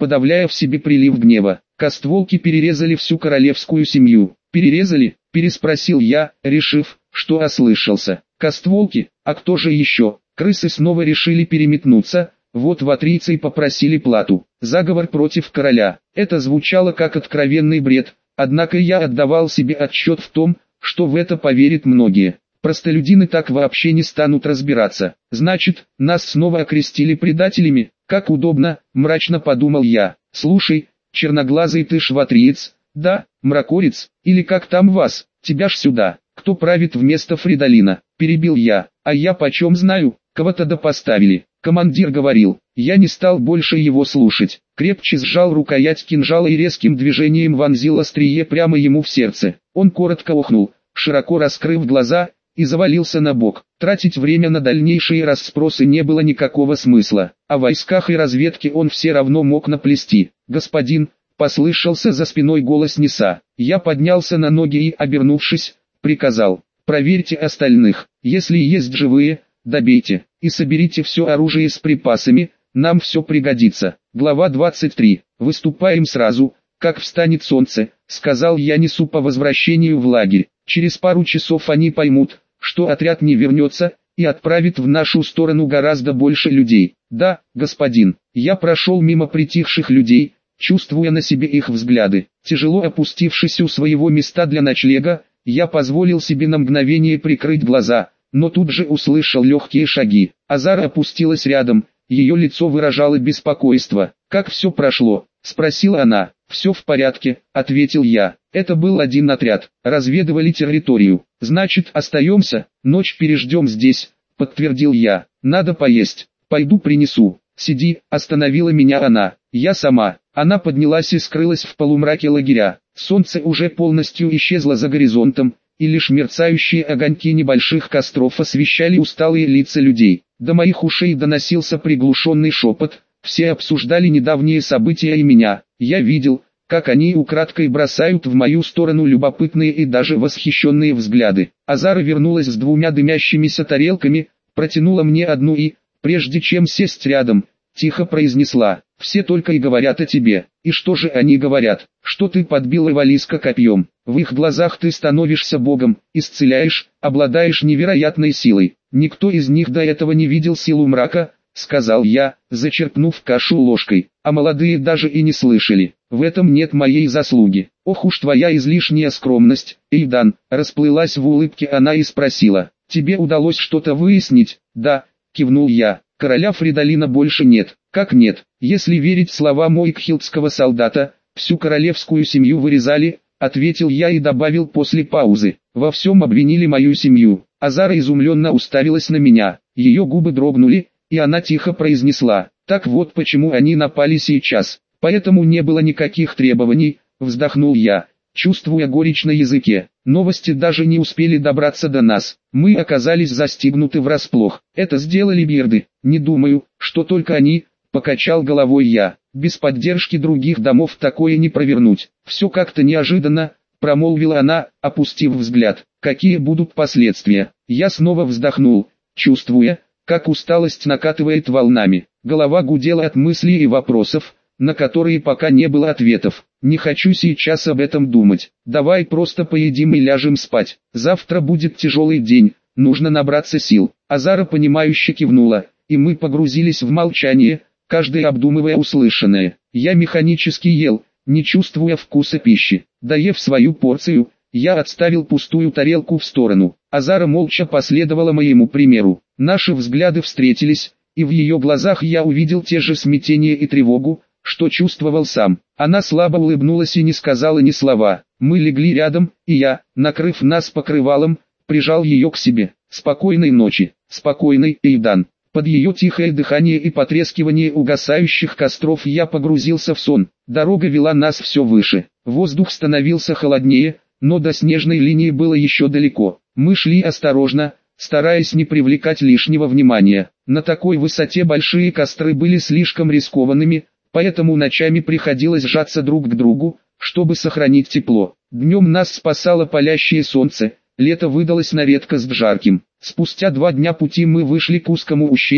подавляя в себе прилив гнева. Костволки перерезали всю королевскую семью. «Перерезали?» – переспросил я, решив, что ослышался. «Костволки? А кто же еще?» Крысы снова решили переметнуться, вот ватрийцы и попросили плату. Заговор против короля. Это звучало как откровенный бред, однако я отдавал себе отчет в том, что в это поверят многие. Простолюдины так вообще не станут разбираться. Значит, нас снова окрестили предателями? Как удобно, мрачно подумал я. Слушай, черноглазый ты ж ватриец, да, мракорец, или как там вас, тебя ж сюда. Кто правит вместо Фридолина? Перебил я. А я почем знаю, кого-то да поставили. Командир говорил. Я не стал больше его слушать. Крепче сжал рукоять кинжала и резким движением вонзил острие прямо ему в сердце. Он коротко охнул, широко раскрыв глаза, и завалился на бок. Тратить время на дальнейшие расспросы не было никакого смысла. О войсках и разведке он все равно мог наплести. «Господин», — послышался за спиной голос Неса. Я поднялся на ноги и, обернувшись, приказал: «Проверьте остальных. Если есть живые, добейте, и соберите все оружие с припасами, нам все пригодится». Глава 23. «Выступаем сразу, как встанет солнце», — сказал я Несу по возвращению в лагерь. «Через пару часов они поймут, что отряд не вернется, и отправит в нашу сторону гораздо больше людей». «Да, господин». Я прошел мимо притихших людей, чувствуя на себе их взгляды. Тяжело опустившись у своего места для ночлега, я позволил себе на мгновение прикрыть глаза, но тут же услышал легкие шаги. Азара опустилась рядом, ее лицо выражало беспокойство. «Как все прошло?» — спросила она. «Все в порядке», — ответил я. «Это был один отряд, разведывали территорию. Значит, остаемся, ночь переждем здесь», — подтвердил я. «Надо поесть, пойду принесу». «Сиди», — остановила меня она. «Я сама». Она поднялась и скрылась в полумраке лагеря. Солнце уже полностью исчезло за горизонтом, и лишь мерцающие огоньки небольших костров освещали усталые лица людей. До моих ушей доносился приглушенный шепот. Все обсуждали недавние события и меня. Я видел, как они украдкой бросают в мою сторону любопытные и даже восхищенные взгляды. Азара вернулась с двумя дымящимися тарелками, протянула мне одну и, прежде чем сесть рядом, тихо произнесла: «Все только и говорят о тебе». «И что же они говорят?» «Что ты подбил Эвалиска копьем. В их глазах ты становишься богом, исцеляешь, обладаешь невероятной силой. Никто из них до этого не видел силу мрака», — сказал я, зачерпнув кашу ложкой. «А молодые даже и не слышали. В этом нет моей заслуги». «Ох уж твоя излишняя скромность, Эйдан», — расплылась в улыбке она и спросила: «Тебе удалось что-то выяснить?» «Да», — кивнул я. «Короля Фридолина больше нет». «Как нет? Если верить словам ойкхилдского солдата, всю королевскую семью вырезали», — ответил я и добавил после паузы. «Во всем обвинили мою семью». Азара изумленно уставилась на меня. Ее губы дрогнули, и она тихо произнесла: «Так вот почему они напали сейчас. Поэтому не было никаких требований», — вздохнул я, чувствуя горечь на языке. «Новости даже не успели добраться до нас. Мы оказались застигнуты врасплох. Это сделали бирды. Не думаю, что только они», — покачал головой я. «Без поддержки других домов такое не провернуть». «Все как-то неожиданно», — промолвила она, опустив взгляд. «Какие будут последствия?» Я снова вздохнул, чувствуя, как усталость накатывает волнами. Голова гудела от мыслей и вопросов, на которые пока не было ответов. «Не хочу сейчас об этом думать. Давай просто поедим и ляжем спать. Завтра будет тяжелый день, нужно набраться сил». Азара понимающе кивнула, и мы погрузились в молчание, каждый обдумывая услышанное. Я механически ел, не чувствуя вкуса пищи. Доев свою порцию, я отставил пустую тарелку в сторону. Азара молча последовала моему примеру. Наши взгляды встретились, и в ее глазах я увидел те же смятение и тревогу, что чувствовал сам. Она слабо улыбнулась и не сказала ни слова. Мы легли рядом, и я, накрыв нас покрывалом, прижал ее к себе. «Спокойной ночи, спокойной, Эйдан». Под ее тихое дыхание и потрескивание угасающих костров я погрузился в сон. Дорога вела нас все выше. Воздух становился холоднее, но до снежной линии было еще далеко. Мы шли осторожно, стараясь не привлекать лишнего внимания. На такой высоте большие костры были слишком рискованными, поэтому ночами приходилось сжаться друг к другу, чтобы сохранить тепло. Днем нас спасало палящее солнце, лето выдалось на редкость жарким. Спустя 2 дня пути мы вышли к узкому ущелью,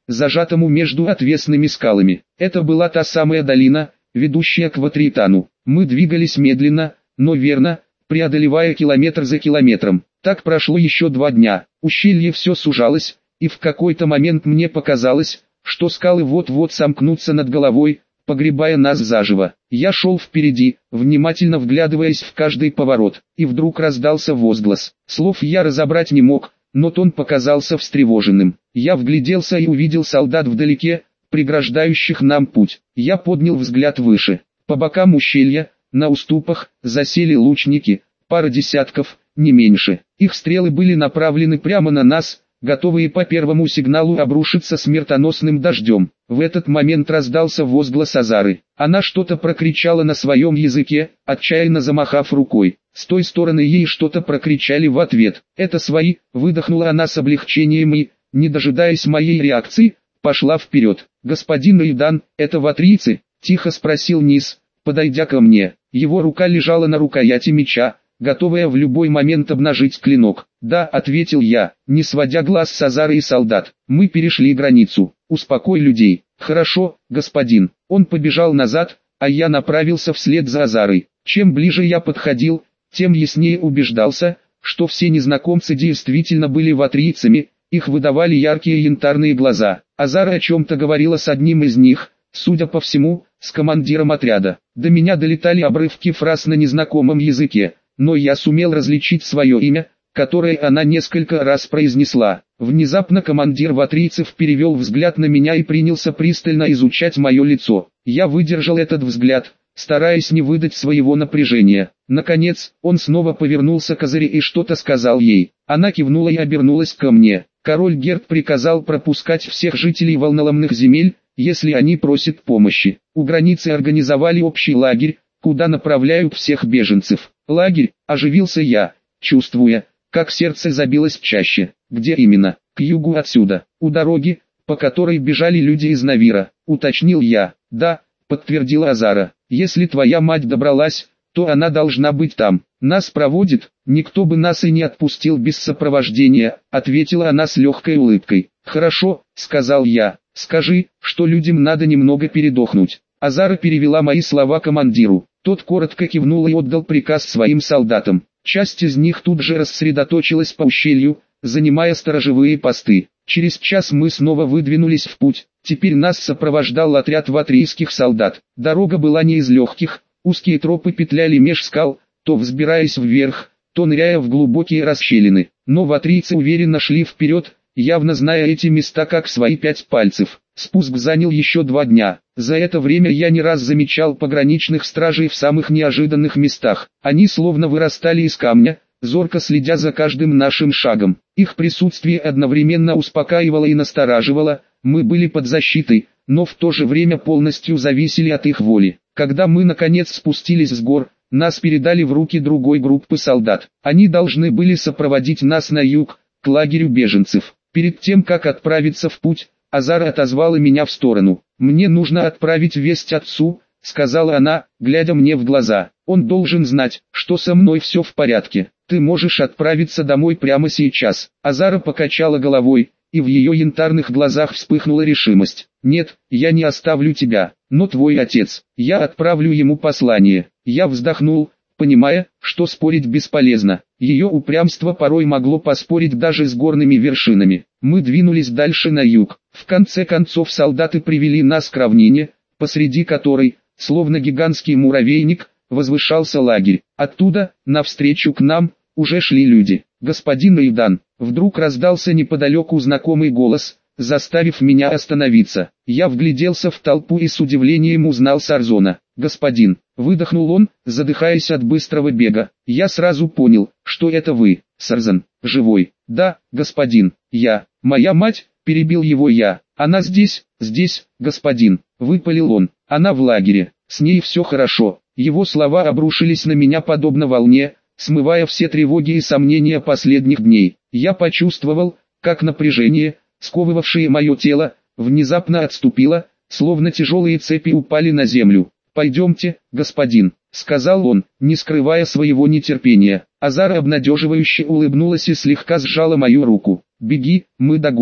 зажатому между отвесными скалами. Это была та самая долина, ведущая к Ватритану. Мы двигались медленно, но верно, преодолевая километр за километром. Так прошло еще 2 дня. Ущелье все сужалось, и в какой-то момент мне показалось, что скалы вот-вот сомкнутся над головой, погребая нас заживо. Я шел впереди, внимательно вглядываясь в каждый поворот, и вдруг раздался возглас. Слов я разобрать не мог, но тон показался встревоженным. Я вгляделся и увидел солдат вдалеке, преграждающих нам путь. Я поднял взгляд выше. По бокам ущелья, на уступах, засели лучники, пара десятков, не меньше. Их стрелы были направлены прямо на нас, готовые по первому сигналу обрушиться смертоносным дождем. В этот момент раздался возглас Азары. Она что-то прокричала на своем языке, отчаянно замахав рукой. С той стороны ей что-то прокричали в ответ. «Это свои», выдохнула она с облегчением и, не дожидаясь моей реакции, пошла вперед. «Господин Идан, это ватрийцы?» — тихо спросил Низ, подойдя ко мне. Его рука лежала на рукояти меча, готовая в любой момент обнажить клинок. «Да», — ответил я, не сводя глаз с Азары и солдат. «Мы перешли границу. Успокой людей». «Хорошо, господин». Он побежал назад, а я направился вслед за Азарой. Чем ближе я подходил, тем яснее убеждался, что все незнакомцы действительно были ватрийцами, их выдавали яркие янтарные глаза. Азара о чем-то говорила с одним из них, судя по всему, с командиром отряда. До меня долетали обрывки фраз на незнакомом языке, но я сумел различить свое имя, которое она несколько раз произнесла. Внезапно командир ватрийцев перевел взгляд на меня и принялся пристально изучать мое лицо. Я выдержал этот взгляд, стараясь не выдать своего напряжения. Наконец, он снова повернулся к Азаре и что-то сказал ей. Она кивнула и обернулась ко мне. Король Герд приказал пропускать всех жителей волноломных земель, если они просят помощи. У границы организовали общий лагерь, куда направляют всех беженцев. Лагерь, оживился я, чувствуя, как сердце забилось чаще. Где именно? К югу отсюда. У дороги, по которой бежали люди из Навира, уточнил я. Да, подтвердила Азара. Если твоя мать добралась, то она должна быть там. Нас проводит, никто бы нас и не отпустил без сопровождения, ответила она с легкой улыбкой. Хорошо, сказал я, скажи, что людям надо немного передохнуть. Азара перевела мои слова командиру. Тот коротко кивнул и отдал приказ своим солдатам. Часть из них тут же рассредоточилась по ущелью, занимая сторожевые посты. Через час мы снова выдвинулись в путь. Теперь нас сопровождал отряд ватрийских солдат. Дорога была не из легких, узкие тропы петляли меж скал, то взбираясь вверх, то ныряя в глубокие расщелины. Но ватрийцы уверенно шли вперед, явно зная эти места как свои 5 пальцев. Спуск занял еще 2 дня. За это время я не раз замечал пограничных стражей в самых неожиданных местах. Они словно вырастали из камня, зорко следя за каждым нашим шагом. Их присутствие одновременно успокаивало и настораживало. Мы были под защитой, но в то же время полностью зависели от их воли. Когда мы наконец спустились с гор, нас передали в руки другой группы солдат. Они должны были сопроводить нас на юг, к лагерю беженцев. Перед тем как отправиться в путь, Азара отозвала меня в сторону. «Мне нужно отправить весть отцу», — сказала она, глядя мне в глаза. «Он должен знать, что со мной все в порядке. Ты можешь отправиться домой прямо сейчас». Азара покачала головой, и в ее янтарных глазах вспыхнула решимость. «Нет, я не оставлю тебя, но твой отец, я отправлю ему послание». Я вздохнул, понимая, что спорить бесполезно. Ее упрямство порой могло поспорить даже с горными вершинами. Мы двинулись дальше на юг. В конце концов солдаты привели нас к равнине, посреди которой, словно гигантский муравейник, возвышался лагерь. Оттуда, навстречу к нам, уже шли люди. «Господин Идан», вдруг раздался неподалеку знакомый голос, заставив меня остановиться. Я вгляделся в толпу и с удивлением узнал Сарзона. «Господин», выдохнул он, задыхаясь от быстрого бега. Я сразу понял, что это вы, Сарзон, живой. «Да, господин, я, моя мать», перебил его я. «Она здесь, господин», выпалил он. «Она в лагере, с ней все хорошо». Его слова обрушились на меня подобно волне, смывая все тревоги и сомнения последних дней. Я почувствовал, как напряжение, сковывавшее мое тело, внезапно отступило, словно тяжелые цепи упали на землю. «Пойдемте, господин», — сказал он, не скрывая своего нетерпения. Азара обнадеживающе улыбнулась и слегка сжала мою руку. «Беги, мы догоним».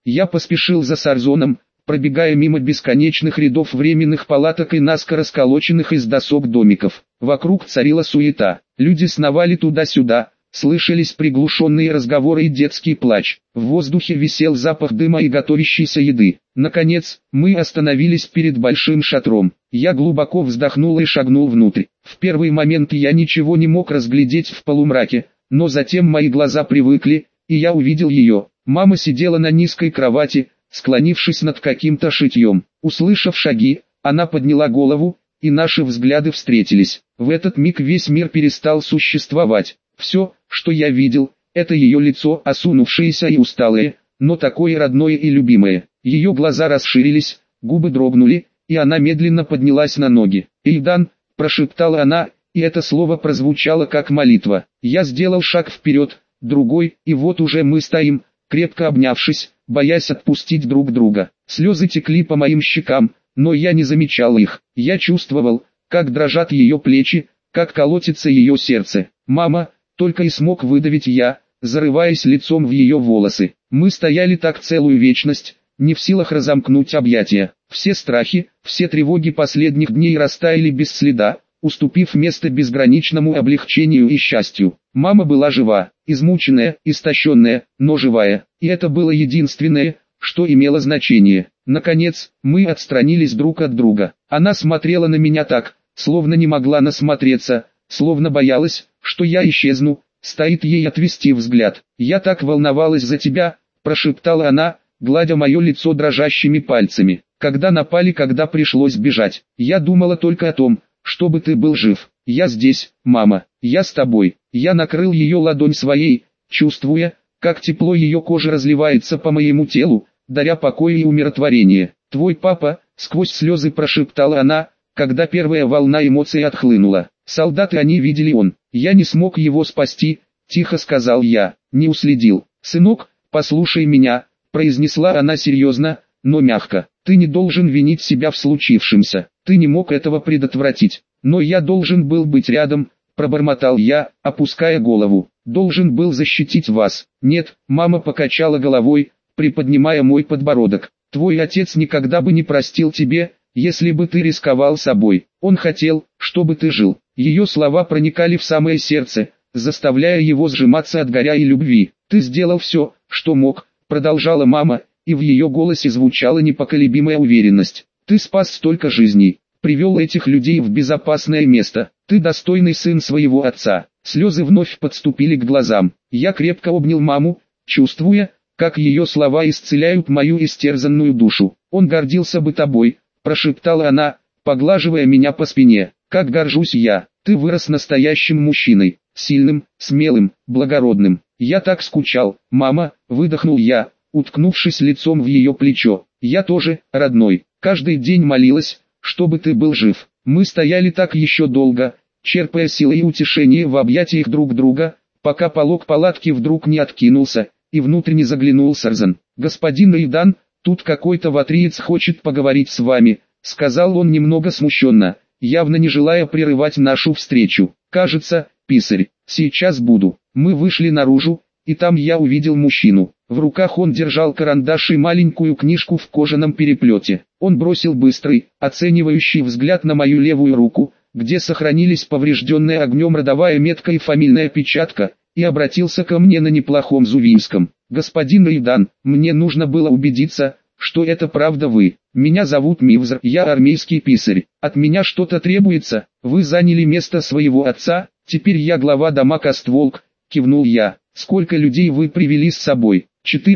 Я поспешил за Сарзоном, пробегая мимо бесконечных рядов временных палаток и наскоро сколоченных из досок домиков. Вокруг царила суета, люди сновали туда-сюда, слышались приглушенные разговоры и детский плач. В воздухе висел запах дыма и готовящейся еды. Наконец, мы остановились перед большим шатром. Я глубоко вздохнул и шагнул внутрь. В первый момент я ничего не мог разглядеть в полумраке, но затем мои глаза привыкли, и я увидел ее. Мама сидела на низкой кровати, склонившись над каким-то шитьем. Услышав шаги, она подняла голову, и наши взгляды встретились. В этот миг весь мир перестал существовать. Все, что я видел, это ее лицо, осунувшееся и усталое, но такое родное и любимое. Ее глаза расширились, губы дрогнули, и она медленно поднялась на ноги. «Эйдан», – прошептала она, и это слово прозвучало как молитва. Я сделал шаг вперед, другой, и вот уже мы стоим, крепко обнявшись, боясь отпустить друг друга. Слезы текли по моим щекам, но я не замечал их. Я чувствовал, как дрожат ее плечи, как колотится ее сердце. «Мама», только и смог выдавить я, зарываясь лицом в ее волосы. Мы стояли так целую вечность, не в силах разомкнуть объятия. Все страхи, все тревоги последних дней растаяли без следа, уступив место безграничному облегчению и счастью. Мама была жива, измученная, истощенная, но живая, и это было единственное, что имело значение. Наконец, мы отстранились друг от друга. Она смотрела на меня так, словно не могла насмотреться, словно боялась, что я исчезну, стоит ей отвести взгляд. «Я так волновалась за тебя», – прошептала она, гладя мое лицо дрожащими пальцами. «Когда напали, когда пришлось бежать, я думала только о том, чтобы ты был жив. Я здесь, мама, я с тобой». Я накрыл ее ладонь своей, чувствуя, как тепло ее кожи разливается по моему телу, даря покой и умиротворение. «Твой папа», – сквозь слезы прошептала она, когда первая волна эмоций отхлынула. «Солдаты, они видели он. Я не смог его спасти», – тихо сказал я, не уследил. «Сынок, послушай меня», – произнесла она серьезно, но мягко. «Ты не должен винить себя в случившемся. Ты не мог этого предотвратить. Но я должен был быть рядом», – пробормотал я, опуская голову. «Должен был защитить вас». «Нет», – мама покачала головой, приподнимая мой подбородок. «Твой отец никогда бы не простил тебе, если бы ты рисковал собой. Он хотел, чтобы ты жил». Ее слова проникали в самое сердце, заставляя его сжиматься от горя и любви. «Ты сделал все, что мог», – продолжала мама, и в ее голосе звучала непоколебимая уверенность. «Ты спас столько жизней, привел этих людей в безопасное место. Ты достойный сын своего отца». Слезы вновь подступили к глазам. Я крепко обнял маму, чувствуя, как ее слова исцеляют мою истерзанную душу. «Он гордился бы тобой», – прошептала она, поглаживая меня по спине. «Как горжусь я, ты вырос настоящим мужчиной, сильным, смелым, благородным. Я так скучал, мама», – выдохнул я, уткнувшись лицом в ее плечо. «Я тоже, родной, каждый день молилась, чтобы ты был жив». Мы стояли так еще долго, черпая силы и утешение в объятиях друг друга, пока полог палатки вдруг не откинулся, и внутрь не заглянул Сарзан. «Господин Эйдан, тут какой-то ватриец хочет поговорить с вами», – сказал он немного смущенно, явно не желая прерывать нашу встречу. «Кажется, писарь, сейчас буду». Мы вышли наружу, и там я увидел мужчину. В руках он держал карандаш и маленькую книжку в кожаном переплете. Он бросил быстрый, оценивающий взгляд на мою левую руку, где сохранились поврежденная огнем родовая метка и фамильная печатка, и обратился ко мне на неплохом зувийском. «Господин Эйдан, мне нужно было убедиться, что это правда вы. Меня зовут Мивзр, я армейский писарь. От меня что-то требуется. Вы заняли место своего отца, теперь я глава дома Костволк», – кивнул я. «Сколько людей вы привели с собой?»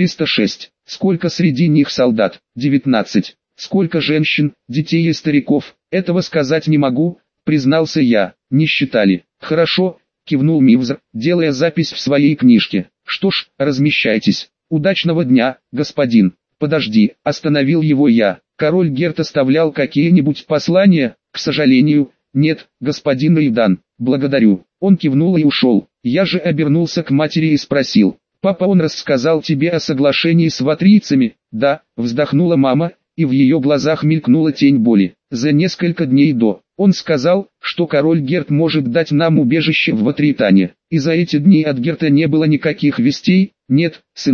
406. «Сколько среди них солдат?» 19. «Сколько женщин, детей и стариков?» «Этого сказать не могу», – признался я. «Не считали». «Хорошо», – кивнул Мивзр, делая запись в своей книжке. «Что ж, размещайтесь. Удачного дня, господин». «Подожди», – остановил его я. «Король Герт оставлял какие-нибудь послания?» «К сожалению, нет, господин Эйдан, благодарю». Он кивнул и ушел. Я же обернулся к матери и спросил: «Папа, он рассказал тебе о соглашении с ватрийцами?» «Да», – вздохнула мама, и в ее глазах мелькнула тень боли. «За несколько дней до. Он сказал, что король Герт может дать нам убежище в Ватриитане. И за эти дни от Герта не было никаких вестей?» «Нет, сынок»,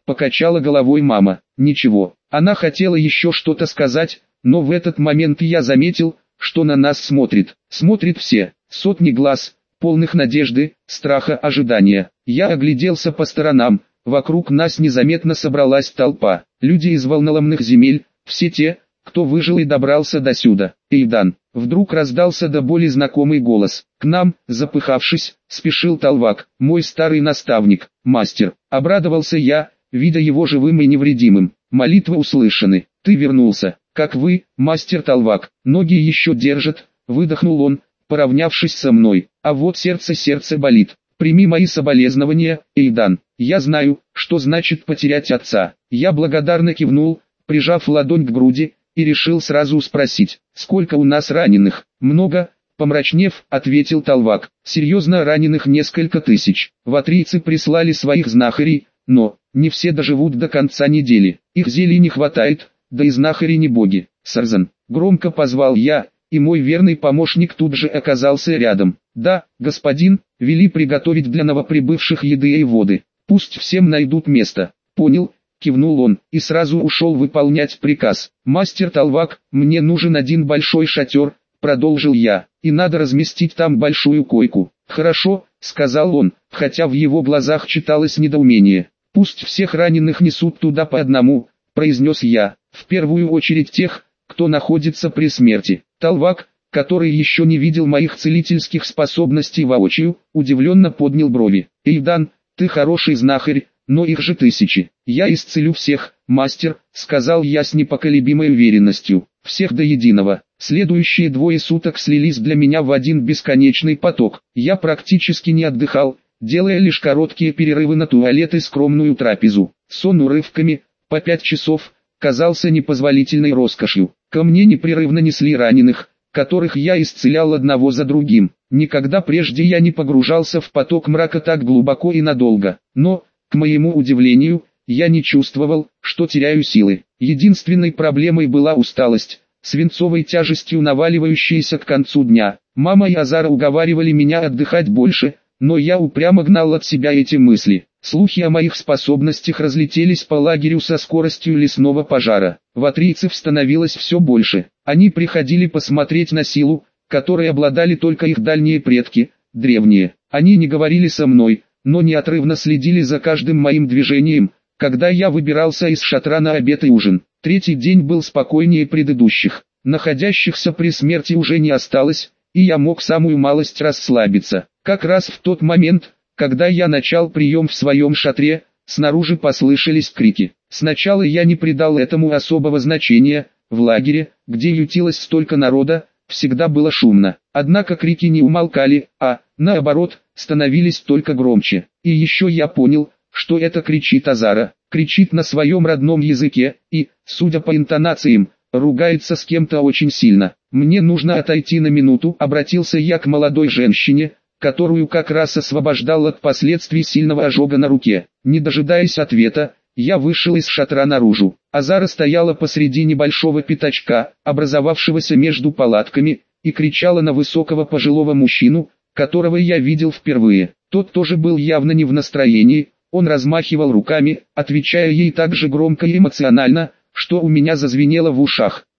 покачала головой мама. Ничего. Она хотела еще что-то сказать, но в этот момент я заметил, что на нас смотрит. Смотрят все. Сотни глаз, полных надежды, страха, ожидания. Я огляделся по сторонам. Вокруг нас незаметно собралась толпа. Люди из волноломных земель, все те, кто выжил и добрался до сюда. «Эйдан!» Вдруг раздался до боли знакомый голос. К нам, запыхавшись, спешил Талвак, мой старый наставник, мастер. Обрадовался я, видя его живым и невредимым. Молитвы услышаны. Ты вернулся. Как вы, мастер Талвак. Ноги еще держат, выдохнул он, поравнявшись со мной. А вот сердце болит. Прими мои соболезнования, Эйдан. Я знаю, что значит потерять отца. Я благодарно кивнул, прижав ладонь к груди, и решил сразу спросить, сколько у нас раненых? Много, помрачнев, ответил Талвак. Серьезно раненых несколько тысяч. Ватрийцы прислали своих знахарей, но не все доживут до конца недели. Их зелий не хватает, да и знахари не боги. Сарзан, громко позвал я, и мой верный помощник тут же оказался рядом. Да, господин, вели приготовить для новоприбывших еды и воды. Пусть всем найдут место. Понял, кивнул он, и сразу ушел выполнять приказ. «Мастер Талвак, мне нужен один большой шатер», — продолжил я, — «и надо разместить там большую койку». «Хорошо», — сказал он, хотя в его глазах читалось недоумение. «Пусть всех раненых несут туда по одному», — произнес я, — «в первую очередь тех, кто находится при смерти». Талвак, который еще не видел моих целительских способностей воочию, удивленно поднял брови. «Эйдан, ты хороший знахарь, но их же тысячи. Я исцелю всех, мастер», — сказал я с непоколебимой уверенностью. «Всех до единого». Следующие 2 суток слились для меня в один бесконечный поток. Я практически не отдыхал, делая лишь короткие перерывы на туалет и скромную трапезу. Сон урывками, по 5 часов, казался непозволительной роскошью. Ко мне непрерывно несли раненых, которых я исцелял одного за другим. Никогда прежде я не погружался в поток мрака так глубоко и надолго. Но, к моему удивлению, я не чувствовал, что теряю силы. Единственной проблемой была усталость, свинцовой тяжестью наваливающаяся к концу дня. Мама и Азара уговаривали меня отдыхать больше, но я упрямо гнал от себя эти мысли. Слухи о моих способностях разлетелись по лагерю со скоростью лесного пожара. Ватрийцев становилось все больше. Они приходили посмотреть на силу, которой обладали только их дальние предки, древние. Они не говорили со мной, но неотрывно следили за каждым моим движением, когда я выбирался из шатра на обед и ужин. 3-й день был спокойнее предыдущих. Находящихся при смерти уже не осталось, и я мог самую малость расслабиться. Как раз в тот момент, когда я начал прием в своем шатре, снаружи послышались крики. Сначала я не придал этому особого значения. В лагере, где ютилось столько народа, всегда было шумно. Однако крики не умолкали, а, наоборот, становились только громче. И еще я понял, что это кричит Азара. Кричит на своем родном языке и, судя по интонациям, ругается с кем-то очень сильно. «Мне нужно отойти на минуту», — обратился я к молодой женщине, которую как раз освобождал от последствий сильного ожога на руке. Не дожидаясь ответа, я вышел из шатра наружу. Азара стояла посреди небольшого пятачка, образовавшегося между палатками, и кричала на высокого пожилого мужчину, которого я видел впервые. Тот тоже был явно не в настроении, он размахивал руками, отвечая ей так же громко и эмоционально, что у меня зазвенело в ушах.